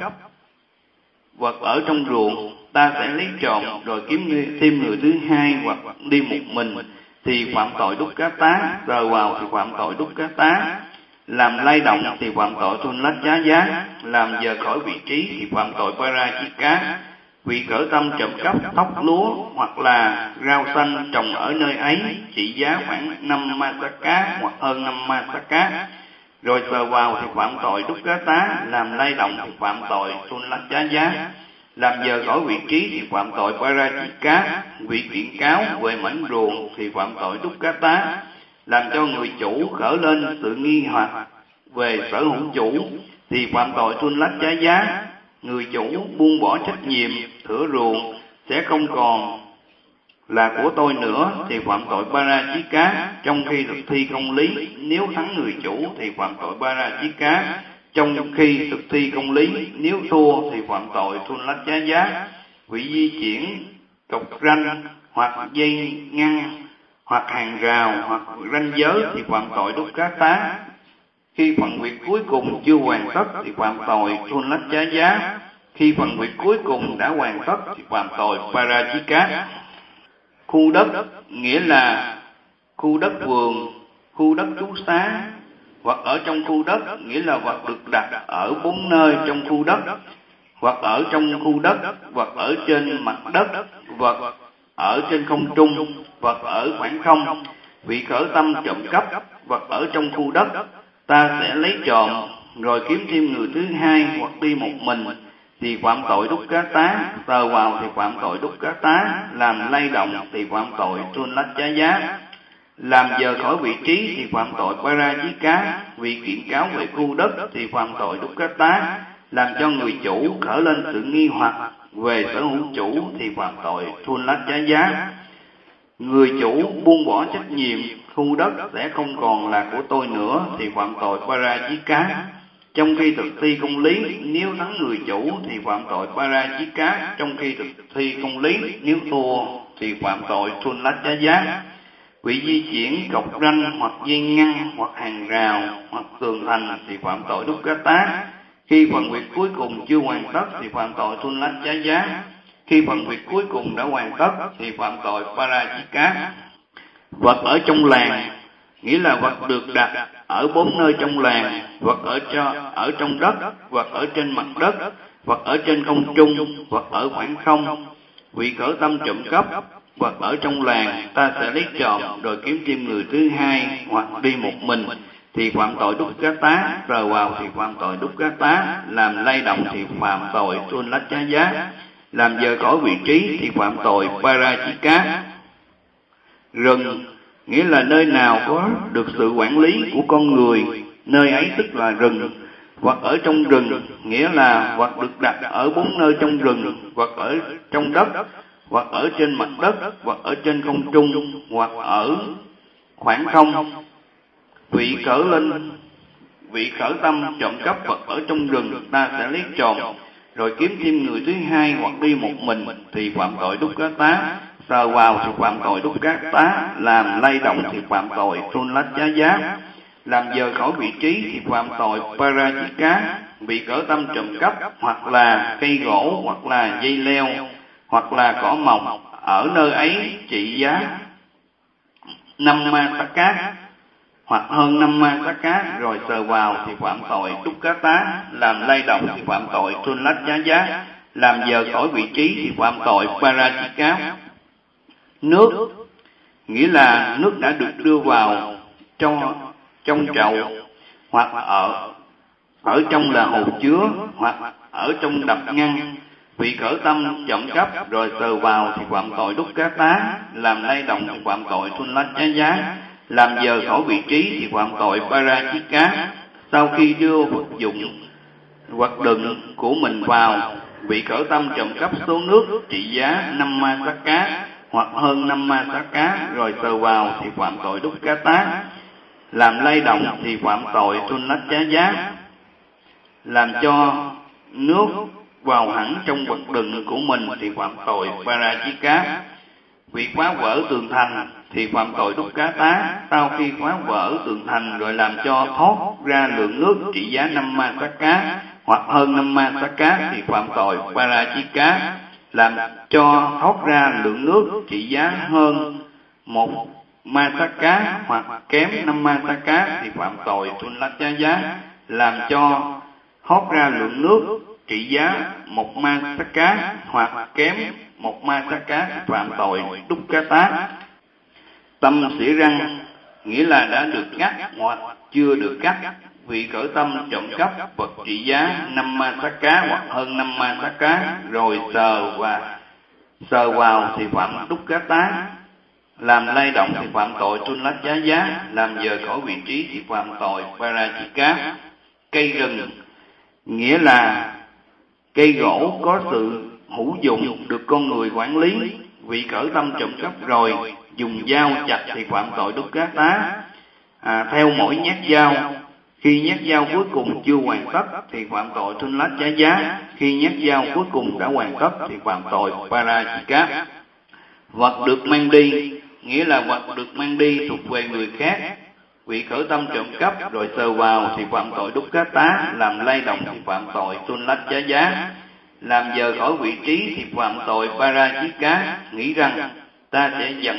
vật ở trong ruộng, ta sẽ lấy trộm rồi kiếm thêm người thứ hai hoặc đi một mình thì phạm tội Dukkata, rời vào thì phạm tội Dukkata, làm lay động thì phạm tội Thullacchaya, làm dời khỏi vị trí thì phạm tội Parajika. Vị khởi tâm trộm cắp thóc lúa hoặc là rau xanh trồng ở nơi ấy trị giá khoảng 5 masaka hoặc hơn 5 masaka, rồi sờ vào thì phạm tội Dukkata, làm lay động thì phạm tội Thullacchaya, làm dời khỏi vị trí thì phạm tội Parajika. Vị kiện cáo về mảnh ruộng thì phạm tội Dukkata, làm cho người chủ khởi lên sự nghi hoặc về sở hữu chủ thì phạm tội Thullacchaya. Người chủ buông bỏ trách nhiệm thửa ruộng sẽ không còn là của tôi nữa thì phạm tội Parajika. Trong khi thực thi công lý, nếu thắng người chủ thì phạm tội Parajika. Trong khi thực thi công lý, nếu thua thì phạm tội Thullacchaya. Vị di chuyển cọc ranh hoặc dây ngăn hoặc hàng rào hoặc ranh giới thì phạm tội Dukkata. Khi phần việc cuối cùng chưa hoàn tất thì phạm tội Thullacchaya. Khi phần việc cuối cùng đã hoàn tất thì phạm tội Parajika. Khu đất nghĩa là khu đất vườn, khu đất trú xá. Hoặc ở trong khu đất nghĩa là vật được đặt ở 4 nơi trong khu đất, hoặc ở trong khu đất, hoặc ở trên mặt đất, vật ở trên không trung, vật ở khoảng không. Vị khởi tâm trộm cắp vật ở trong khu đất, ta sẽ lấy trộm rồi kiếm thêm người thứ hai hoặc đi một mình thì phạm tội Dukkata, sờ vào thì phạm tội Dukkata, làm lay động thì phạm tội Thullacchaya, làm dời khỏi vị trí thì phạm tội Parajika. Vị kiện cáo về khu đất thì phạm tội Dukkata, làm cho người chủ khởi lên sự nghi hoặc về sở hữu chủ thì phạm tội Thullacchaya. Người chủ buông bỏ trách nhiệm khu đất sẽ không còn là của tôi nữa thì phạm tội Parajika. Trong khi thực thi công lý, nếu thắng người chủ thì phạm tội Parajika. Trong khi thực thi công lý, nếu thua thì phạm tội Thullacchaya. Vị di chuyển cọc ranh hoặc dây ngăn hoặc hàng rào hoặc tường thành thì phạm tội Dukkata. Khi phần việc cuối cùng chưa hoàn tất thì phạm tội Thullacchaya. Khi phần việc cuối cùng đã hoàn tất thì phạm tội Parajika. Vật ở trong làng nghĩa là vật được đặt ở 4 nơi trong làng, vật ở trong đất, vật ở trên mặt đất, vật ở trên không trung, vật ở khoảng không. Vị khởi tâm trộm cắp vật ở trong làng, ta sẽ lấy trộm rồi kiếm thêm người thứ hai hoặc đi một mình thì phạm tội Dukkata, rời vào thì phạm tội Dukkata, làm lay động thì phạm tội Thullacchaya, làm dời khỏi vị trí thì phạm tội Parajika. Rừng nghĩa là nơi nào có được sự quản lý của con người, nơi ấy tức là rừng. Vật ở trong rừng nghĩa là vật được đặt ở 4 nơi trong rừng, vật ở trong đất, vật ở trên mặt đất, vật ở trên không trung, hoặc ở khoảng không. Vị khởi tâm trộm cắp vật ở trong rừng, ta sẽ lấy trộm rồi kiếm thêm người thứ hai hoặc đi một mình thì phạm tội Dukkata, sờ vào thì phạm tội Dukkata, làm lay động thì phạm tội Thullacchaya, làm dời khỏi vị trí thì phạm tội Parajika. Vị khởi tâm trộm cắp hoặc là cây gỗ hoặc là dây leo hoặc là cỏ mọc ở nơi ấy trị giá 5 masaka hoặc hơn 5 masaka, rồi sờ vào thì phạm tội Dukkata, làm lay động thì phạm tội Thullacchaya, làm dời khỏi vị trí thì phạm tội Parajika. Nước nghĩa là nước đã được đưa vào trong chậu hoặc ở trong là hồ chứa hoặc ở trong đập ngăn. Vị khởi tâm trộm cắp rồi sờ vào thì phạm tội đúc cá tá, làm lay động thì phạm tội thun lách giá giá, làm dời khỏi vị trí thì phạm tội parachika. Sau khi đưa vật dụng hoặc đựng của mình vào, vị khởi tâm trộm cắp số nước trị giá 5 ma sát cá hoặc hơn 5 ma sát cá rồi sờ vào thì phạm tội đúc cá tá, làm lay động thì phạm tội thun lách giá giá, làm cho nước vào hẳn trong vật đựng của mình thì phạm tội parachika. Vị phá vỡ tường thành thì phạm tội đúc cá tá. Sau khi phá vỡ tường thành rồi làm cho thoát ra lượng nước trị giá 5 ma sát cá hoặc hơn 5 ma sát cá thì phạm tội parachika. Làm cho thoát ra lượng nước trị giá hơn 1 ma sát cá hoặc kém 5 ma sát cá thì phạm tội thun lách giá giá. Làm cho thoát ra lượng nước trị giá 1 ma sát cá hoặc kém 1 ma sát cá phạm tội đúc cá tá. Tâm xỉa răng nghĩa là đã được cắt hoặc chưa được cắt. Vị khởi tâm trộm cắp vật trị giá 5 ma sát cá hoặc hơn 5 ma sát cá rồi sờ vào thì phạm đúc cá tá, làm lay động thì phạm tội thun lách giá giá, làm dời khỏi vị trí thì phạm tội parachika. Cây rừng nghĩa là cây gỗ có sự hữu dụng được con người quản lý. Vị khởi tâm trộm cắp rồi dùng dao chặt thì phạm tội đúc cá tá. Theo mỗi nhát dao, khi nhát dao cuối cùng chưa hoàn tất thì phạm tội thun lách giá giá. Khi nhát dao cuối cùng đã hoàn tất thì phạm tội parachika. Vật được mang đi nghĩa là vật được mang đi thuộc về người khác. Vị khởi tâm trộm cắp rồi sờ vào thì phạm tội đúc cá tá, làm lay động thì phạm tội thun lách giá giá, làm dời khỏi vị trí thì phạm tội parachika. Nghĩ rằng ta sẽ dẫn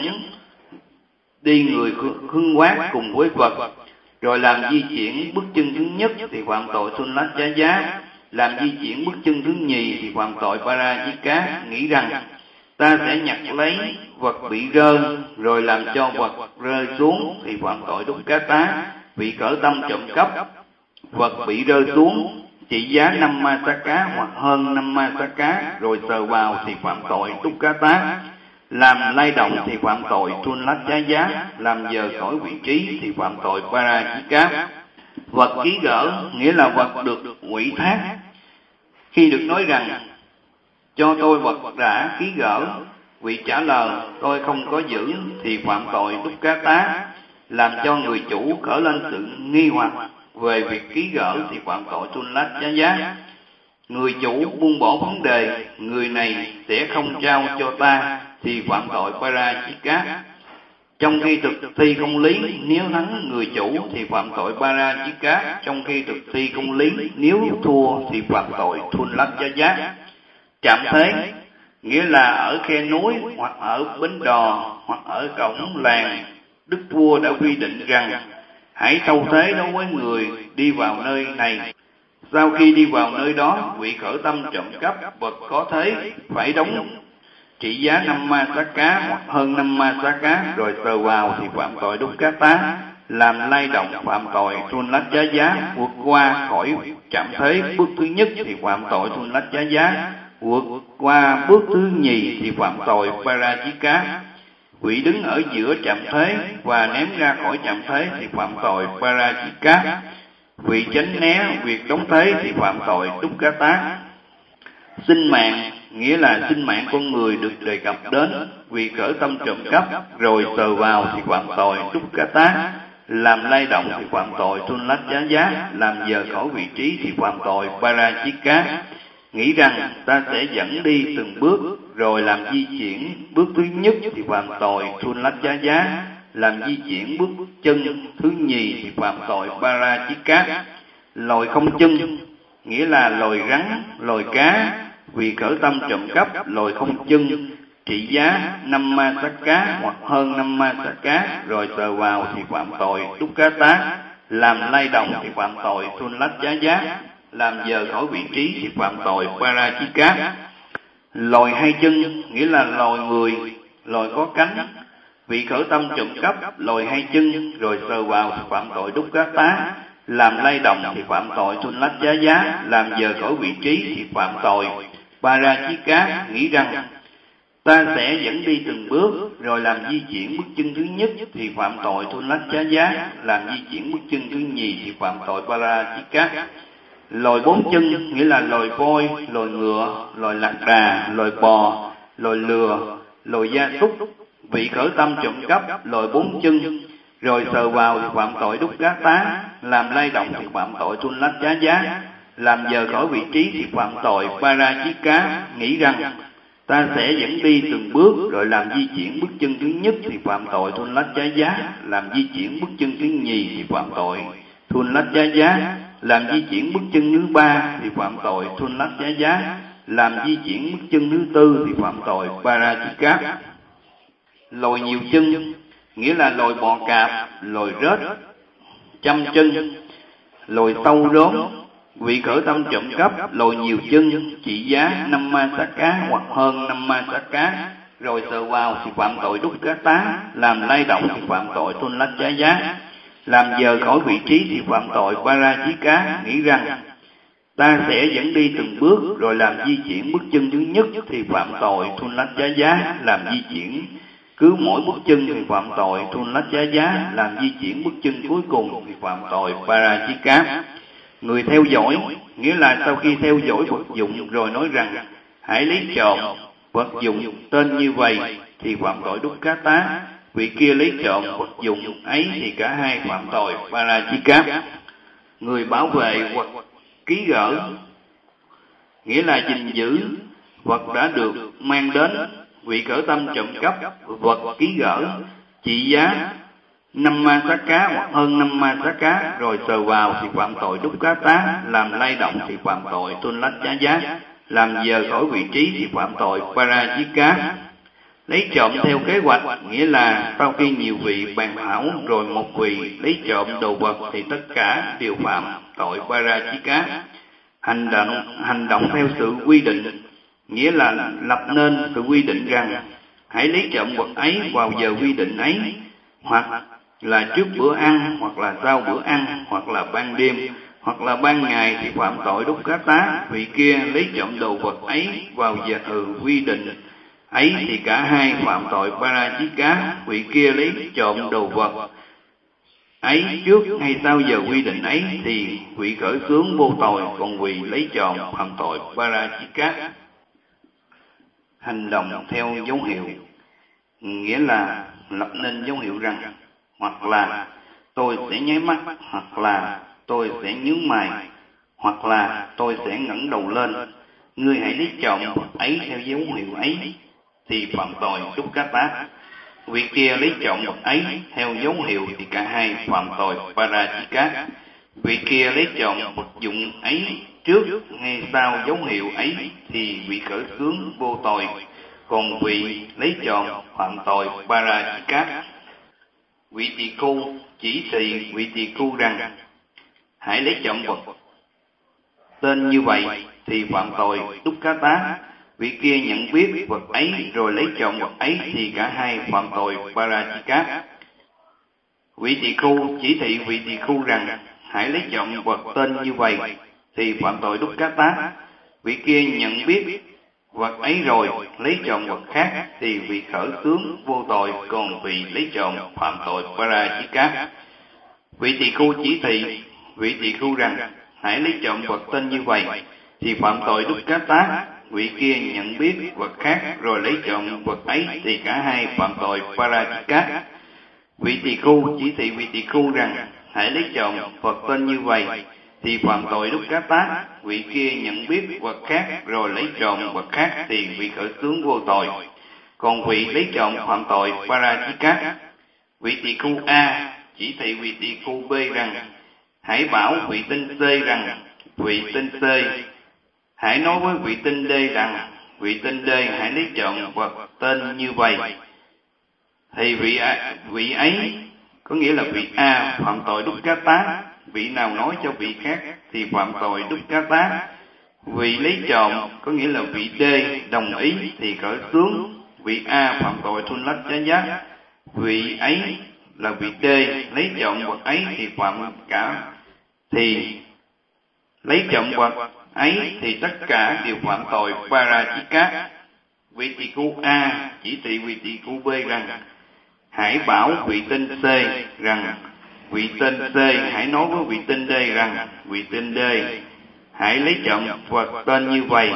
đi người khương quát cùng với vật, rồi làm di chuyển bước chân thứ nhất thì phạm tội thun lách giá giá, làm di chuyển bước chân thứ nhì thì phạm tội parachika. Nghĩ rằng ta sẽ nhặt lấy vật bị rơi rồi làm cho vật rơi xuống thì phạm tội đúc cá tá. Vị khởi tâm trộm cắp vật bị rơi xuống trị giá 5 ma sát cá hoặc hơn 5 ma sát cá rồi sờ vào thì phạm tội đúc cá tá, làm lay động thì phạm tội thun lách giá giá, làm dời khỏi vị trí thì phạm tội parachika. Vật ký gỡ nghĩa là vật được ủy thác. Khi được nói rằng cho tôi vật đã ký gỡ, vị trả lời tôi không có giữ thì phạm tội đúc cá tá, làm cho người chủ khởi lên sự nghi hoặc về việc ký gỡ thì phạm tội thun lách giá giá. Người chủ buông bỏ vấn đề người này sẽ không trao cho ta thì phạm tội parachika. Trong khi thực thi công lý nếu thắng người chủ thì phạm tội parachika. Trong khi thực thi công lý nếu thua thì phạm tội thun lách giá giá. Trạm thế nghĩa là ở khe núi hoặc ở bến đò hoặc ở cổng làng, đức vua đã quy định rằng hãy thâu thế đối với người đi vào nơi này. Sau khi đi vào nơi đó, vị khởi tâm trộm cắp vật có thế phải đóng trị giá 5 ma sát cá hoặc hơn 5 ma sát cá rồi sờ vào thì phạm tội đúc cá tá, làm lay động phạm tội thun lách giá giá. Vượt qua khỏi trạm thế bước thứ nhất thì phạm tội thun lách giá giá, vượt qua bước thứ nhì thì phạm tội parachika. Vị đứng ở giữa trạm thế và ném ra khỏi trạm thế thì phạm tội parachika. Vị tránh né việc đóng thế thì phạm tội đúc cá tá. Sinh mạng nghĩa là sinh mạng con người được đề cập đến. Vị khởi tâm trộm cắp rồi sờ vào thì phạm tội đúc cá tá, làm lay động thì phạm tội thun lách giá giá, làm dời khỏi vị trí thì phạm tội parachika. Nghĩ rằng ta sẽ dẫn đi từng bước rồi làm di chuyển bước thứ nhất thì phạm tội thun lách giá giá, làm di chuyển bước chân thứ nhì thì phạm tội parachika. Loài không chân nghĩa là loài rắn, loài cá. Vì khởi tâm trộm cắp loài không chân trị giá 5 ma sát cá hoặc hơn 5 ma sát cá rồi sờ vào thì phạm tội đúc cá tá, làm lay động thì phạm tội thun lách giá giá, làm dời khỏi vị trí thì phạm tội parachika. Loài hai chân nghĩa là loài người, loài có cánh. Vị khởi tâm trộm cắp loài hai chân rồi sờ vào thì phạm tội đúc cá tá, làm lay động thì phạm tội thun lách giá giá, làm dời khỏi vị trí thì phạm tội Parajika, nghĩ rằng ta sẽ dẫn đi từng bước rồi làm di chuyển bước chân thứ nhất thì phạm tội thun lách giá giá, làm di chuyển bước chân thứ nhì thì phạm tội Parajika. Loài bốn chân nghĩa là loài voi, loài ngựa, loài lạc đà, loài bò, loài lừa, loài gia súc. Vị khởi tâm trộm cắp loài bốn chân rồi sờ vào thì phạm tội đúc cá tá, làm lay động thì phạm tội thun lách giá giá, làm dời khỏi vị trí thì phạm tội Parajika, nghĩ rằng ta sẽ dẫn đi từng bước rồi làm di chuyển bước chân thứ nhất thì phạm tội thun lách giá giá, làm di chuyển bước chân thứ nhì thì phạm tội thun lách giá giá, làm di chuyển bước chân thứ ba thì phạm tội thun lách giá giá, làm di chuyển bước chân thứ tư thì phạm tội Parajika. Loài nhiều chân nghĩa là loài bò cạp, loài rết, chăm chân, loài sâu rốn. Vị khởi tâm trộm cắp loài nhiều chân trị giá 5 ma sát cá hoặc hơn 5 ma sát cá rồi sờ vào thì phạm tội đúc cá tá, làm lay động thì phạm tội thun lách giá giá, làm dời khỏi vị trí thì phạm tội Parajika, nghĩ rằng ta sẽ dẫn đi từng bước rồi làm di chuyển bước chân thứ nhất thì phạm tội thun lách giá giá, làm di chuyển cứ mỗi bước chân thì phạm tội thun lách giá giá, làm di chuyển bước chân cuối cùng thì phạm tội Parajika. Người theo dõi nghĩa là sau khi theo dõi vật dụng rồi nói rằng hãy lấy trộm vật dụng tên như vậy thì phạm tội đúc cá tá. Vị kia lấy trộm vật dụng ấy thì cả hai phạm tội Parajika. Người bảo vệ hoặc ký gỡ nghĩa là gìn giữ vật đã được mang đến. Vị khởi tâm trộm cắp vật ký gỡ trị giá 5 ma sát cá hoặc hơn 5 ma sát cá rồi sờ vào thì phạm tội đúc cá tá, làm lay động thì phạm tội thun lách giá giá, làm dời khỏi vị trí thì phạm tội Parajika. Lấy trộm theo kế hoạch nghĩa là sau khi nhiều vị bàn thảo rồi một vị lấy trộm đồ vật thì tất cả đều phạm tội Parajika. Hành động theo sự quy định nghĩa là lập nên sự quy định rằng hãy lấy trộm vật ấy vào giờ quy định ấy, hoặc là trước bữa ăn, hoặc là sau bữa ăn, hoặc là ban đêm, hoặc là ban ngày thì phạm tội đúc cá tá. Vị kia lấy trộm đồ vật ấy vào giờ quy định ấy thì cả hai phạm tội Parajika. Vị kia lấy trộm đồ vật ấy trước hay sau giờ quy định ấy thì vị khởi xướng vô tội, còn vị lấy trộm phạm tội Parajika. Hành động theo dấu hiệu nghĩa là lập nên dấu hiệu rằng hoặc là tôi sẽ nháy mắt, hoặc là tôi sẽ nhướng mày, hoặc là tôi sẽ ngẩng đầu lên. Ngươi hãy lấy trộm vật ấy theo dấu hiệu ấy thì phạm tội đúc cá tá. Vị kia lấy trộm vật ấy theo dấu hiệu thì cả hai phạm tội Parajika. Vị kia lấy trộm vật dụng ấy trước hay sau dấu hiệu ấy thì vị khởi xướng vô tội, còn vị lấy trộm phạm tội Parajika. Vị tỳ khu chỉ thị vị tỳ khu rằng hãy lấy trộm vật tên như vậy thì phạm tội đúc cá tá. Vị kia nhận biết vật ấy rồi lấy trộm vật ấy thì cả hai phạm tội Parajika. Vị tỳ khu chỉ thị vị tỳ khu rằng hãy lấy trộm vật tên như vậy thì phạm tội đúc cá tá. Vị kia nhận biết vật ấy rồi lấy trộm vật khác thì vị khởi xướng vô tội, còn vị lấy trộm phạm tội Parajika. Vị tỳ khu chỉ thị vị tỳ khu rằng hãy lấy trộm vật tên như vậy thì phạm tội đúc cá tá. Vị kia nhận biết vật khác rồi lấy trộm vật ấy thì cả hai phạm tội Parajika. Vị tỳ khu chỉ thị vị tỳ khu rằng hãy lấy trộm vật tên như vậy thì phạm tội đúc cá tá. Vị kia nhận biết vật khác rồi lấy trộm vật khác thì vị khởi xướng vô tội, còn vị lấy trộm phạm tội Parajika. Vị tỳ khu A chỉ thị vị tỳ khu B rằng hãy bảo vị tinh C rằng vị tinh C hãy nói với vị tinh D rằng vị tinh D hãy lấy trộm vật tên như vậy thì vị ấy có nghĩa là vị A phạm tội đúc cá tá. Vị nào nói cho vị khác thì phạm tội đúc cá tá. Vị lấy trộm có nghĩa là vị D đồng ý thì khởi xướng vị A phạm tội thun lách giá giá. Vị ấy là vị D lấy trộm vật ấy thì phạm cả thì lấy trộm vật ấy thì tất cả đều phạm tội Parajika. Vị tỳ khu A chỉ thị vị tỳ khu B rằng hãy bảo vị tinh C rằng vị tinh C hãy nói với vị tinh D rằng vị tinh D hãy lấy trộm vật tên như vậy.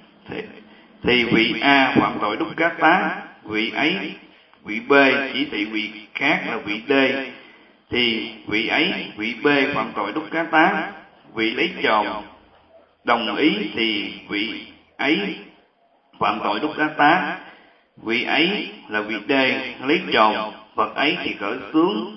Thì vị A phạm tội đúc cát tá, vị B chỉ thị vị khác là vị D, thì vị B phạm tội đúc cát tá. Vị lấy trộm đồng ý thì vị ấy phạm tội đúc cát tá. Vị ấy là vị D lấy trộm vật ấy thì cởi xướng,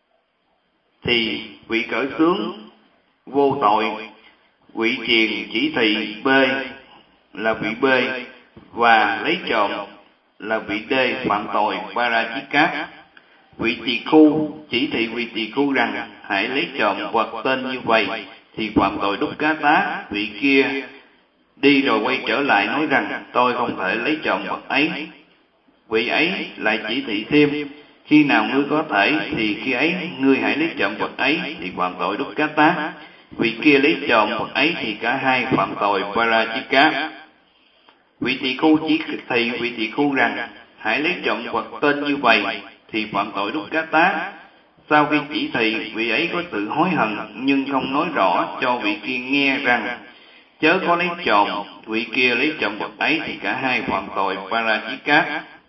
thì vị cởi xướng vô tội. Vị truyền chỉ thị B là vị B và lấy trộm là vị D phạm tội Parajika. Vị tỳ khu chỉ thị vị tỳ khu rằng hãy lấy trộm vật tên như vậy thì phạm tội đúc cá tá. Vị kia đi rồi quay trở lại nói rằng tôi không thể lấy trộm vật ấy. Vị ấy lại chỉ thị thêm, khi nào ngươi có thể thì khi ấy ngươi hãy lấy trộm vật ấy thì phạm tội đúc cá tá. Vị kia lấy trộm vật ấy thì cả hai phạm tội Parajika. Vị tỳ khu chỉ thị vị tỳ khu rằng hãy lấy trộm vật tên như vậy thì phạm tội đúc cá tá. Sau khi chỉ thị, vị ấy có sự hối hận nhưng không nói rõ cho vị kia nghe rằng chớ có lấy trộm. Vị kia lấy trộm vật ấy thì cả hai phạm tội Parajika.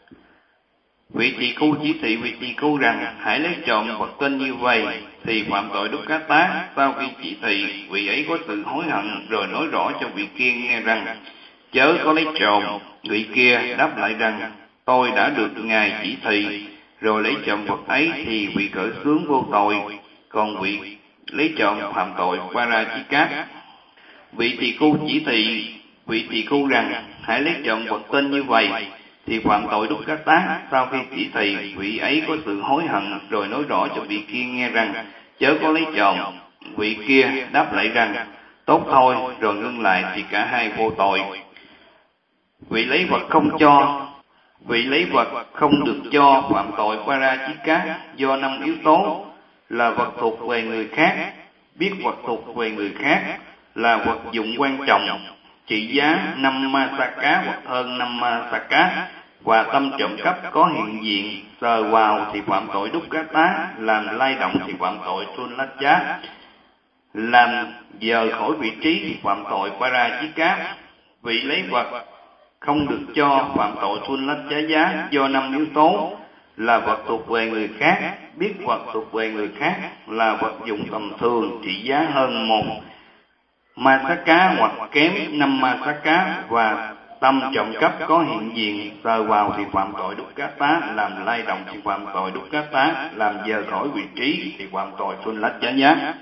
Vị tỳ khu chỉ thị vị tỳ khu rằng hãy lấy trộm vật tên như vậy thì phạm tội đúc cá tá. Sau khi chỉ thị, vị ấy có sự hối hận rồi nói rõ cho vị kia nghe rằng chớ có lấy trộm. Vị kia đáp lại rằng tôi đã được ngài chỉ thị rồi lấy trộm vật ấy thì vị cởi xướng vô tội, còn vị lấy trộm phạm tội Parajika. Vị tỳ khu chỉ thị vị tỳ khu rằng hãy lấy trộm vật tên như vậy thì phạm tội đúc cá tá. Sau khi chỉ thị, vị ấy có sự hối hận rồi nói rõ cho vị kia nghe rằng chớ có lấy trộm. Vị kia đáp lại rằng tốt thôi, rồi ngưng lại thì cả hai vô tội. Vị lấy vật không cho, vị lấy vật không được cho phạm tội Parajika do 5 yếu tố là vật thuộc về người khác, biết vật thuộc về người khác, là vật dụng quan trọng, trị giá 5 masaka hoặc hơn 5 masaka, và tâm trộm cắp có hiện diện, sờ vào thì phạm tội đúc cá tá, làm lay động thì phạm tội Thullaccha, làm dời khỏi vị trí thì phạm tội Parajika. Vị lấy vật không được cho phạm tội Thullaccha giá do 5 yếu tố là vật thuộc về người khác, biết vật thuộc về người khác, là vật dụng tầm thường, trị giá hơn 1 masaka hoặc kém 5 masaka, và tâm trộm cắp có hiện diện, sờ vào thì phạm tội đúc cá tá, làm lay động thì phạm tội đúc cá tá, làm dời khỏi vị trí thì phạm tội Thullaccha giá.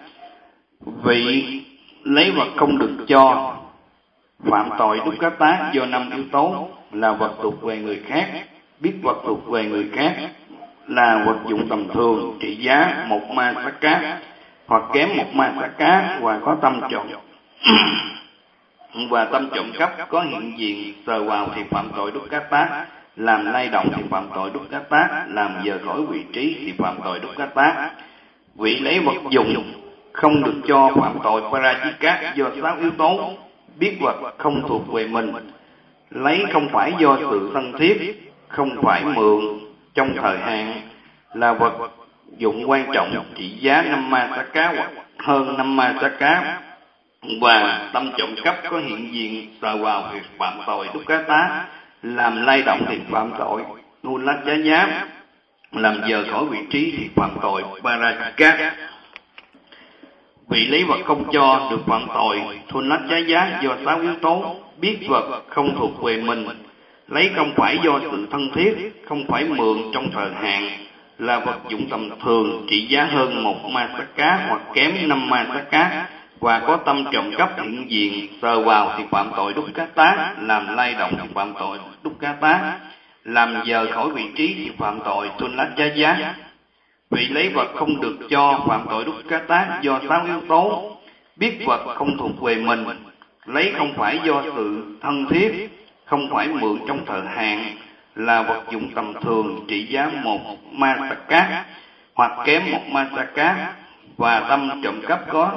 Vị lấy vật không được cho phạm tội đúc cá tá do 5 yếu tố là vật thuộc về người khác, biết vật thuộc về người khác, là vật dụng tầm thường, trị giá 1 masaka hoặc kém 1 masaka, và có tâm trộm và tâm trộm cắp có hiện diện, sờ vào thì phạm tội đúc cá tá, làm lay động thì phạm tội đúc cá tá, làm dời khỏi vị trí thì phạm tội đúc cá tá. Vị lấy vật dụng không được cho phạm tội Parajika do 6 yếu tố, biết vật không thuộc về mình, lấy không phải do sự thân thiết, không phải mượn trong thời hạn, là vật dụng quan trọng, trị giá 5 masaka hoặc hơn 5 masaka, và tâm trộm cắp có hiện diện, sờ vào thì phạm tội đúc cá tá, làm lay động thì phạm tội Thullaccha giá, làm dời khỏi vị trí thì phạm tội Parajika. Vị lấy vật không cho được phạm tội Thullaccha giá do 6 yếu tố, biết vật không thuộc về mình, lấy không phải do sự thân thiết, không phải mượn trong thời hạn, là vật dụng tầm thường, trị giá hơn 1 masaka hoặc kém 5 masaka, và có tâm trộm cắp hiện diện, sờ vào thì phạm tội đúc cá tá, làm lay động thì phạm tội đúc cá tá, làm dời khỏi vị trí thì phạm tội Thullaccha giá. Vị lấy vật không được cho phạm tội đúc cá tá do 6 yếu tố, biết vật không thuộc về mình, lấy không phải do sự thân thiết, không phải mượn trong thời hạn, là vật dụng tầm thường, trị giá 1 masaka hoặc kém 1 masaka, và tâm trộm cắp có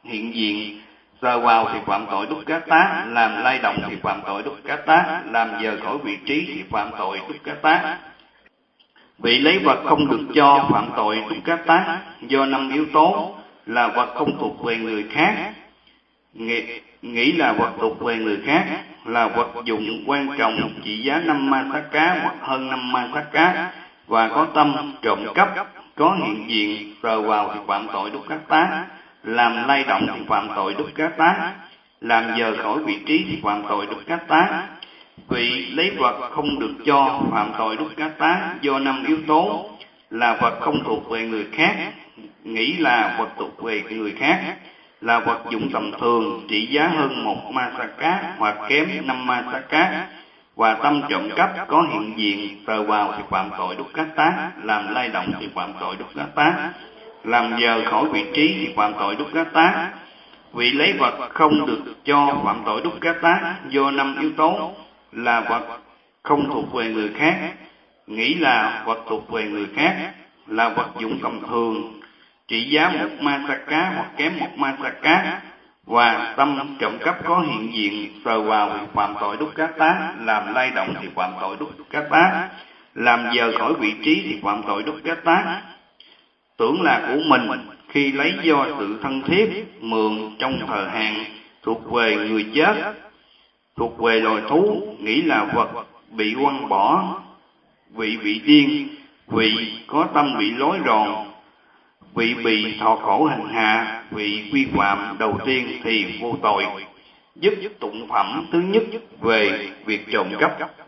hiện diện, sờ vào thì phạm tội đúc cá tá, làm lay động thì phạm tội đúc cá tá, làm dời khỏi vị trí thì phạm tội đúc cá tá. Vị lấy vật không được cho phạm tội đúc cá tá do 5 yếu tố là vật không thuộc về người khác, nghĩ là vật thuộc về người khác, là vật dụng quan trọng trị giá 5 ma sát cá hoặc hơn 5 ma sát cá, và có tâm trộm cắp, có hiện diện, sờ vào thì phạm tội đúc cá tá, làm lay động thì phạm tội đúc cá tá, làm dời khỏi vị trí thì phạm tội đúc cá tá. Vị lấy vật không được cho phạm tội đúc cá tá do 5 yếu tố là vật không thuộc về người khác, nghĩ là vật thuộc về người khác, là vật dụng tầm thường trị giá hơn 1 ma sát cá hoặc kém 5 ma sát cá, và tâm trộm cắp, có hiện diện, sờ vào thì phạm tội đúc cá tá, làm lay động thì phạm tội đúc cá tá, làm dời khỏi vị trí thì phạm tội đúc cá tá. Vị lấy vật không được cho phạm tội đúc cá tá do 5 yếu tố là vật không thuộc về người khác, nghĩ là vật thuộc về người khác, là vật dụng tầm thường trị giá 1 ma sát cá hoặc kém 1 ma sát cá, và tâm trộm cắp, có hiện diện, sờ vào thì phạm tội đúc cá tá, làm lay động thì phạm tội đúc cá tá, làm dời khỏi vị trí thì phạm tội đúc cá tá. Tưởng là của mình khi lấy do sự thân thiết, mượn trong thời hạn, thuộc về người chết, thuộc về loài thú, nghĩ là vật bị quăng bỏ, vị bị điên, vị có tâm bị lối ròn, vị bị thọ khổ hành hạ, vị vi phạm đầu tiên thì vô tội. Dứt tụng phẩm thứ nhất về việc trộm cắp.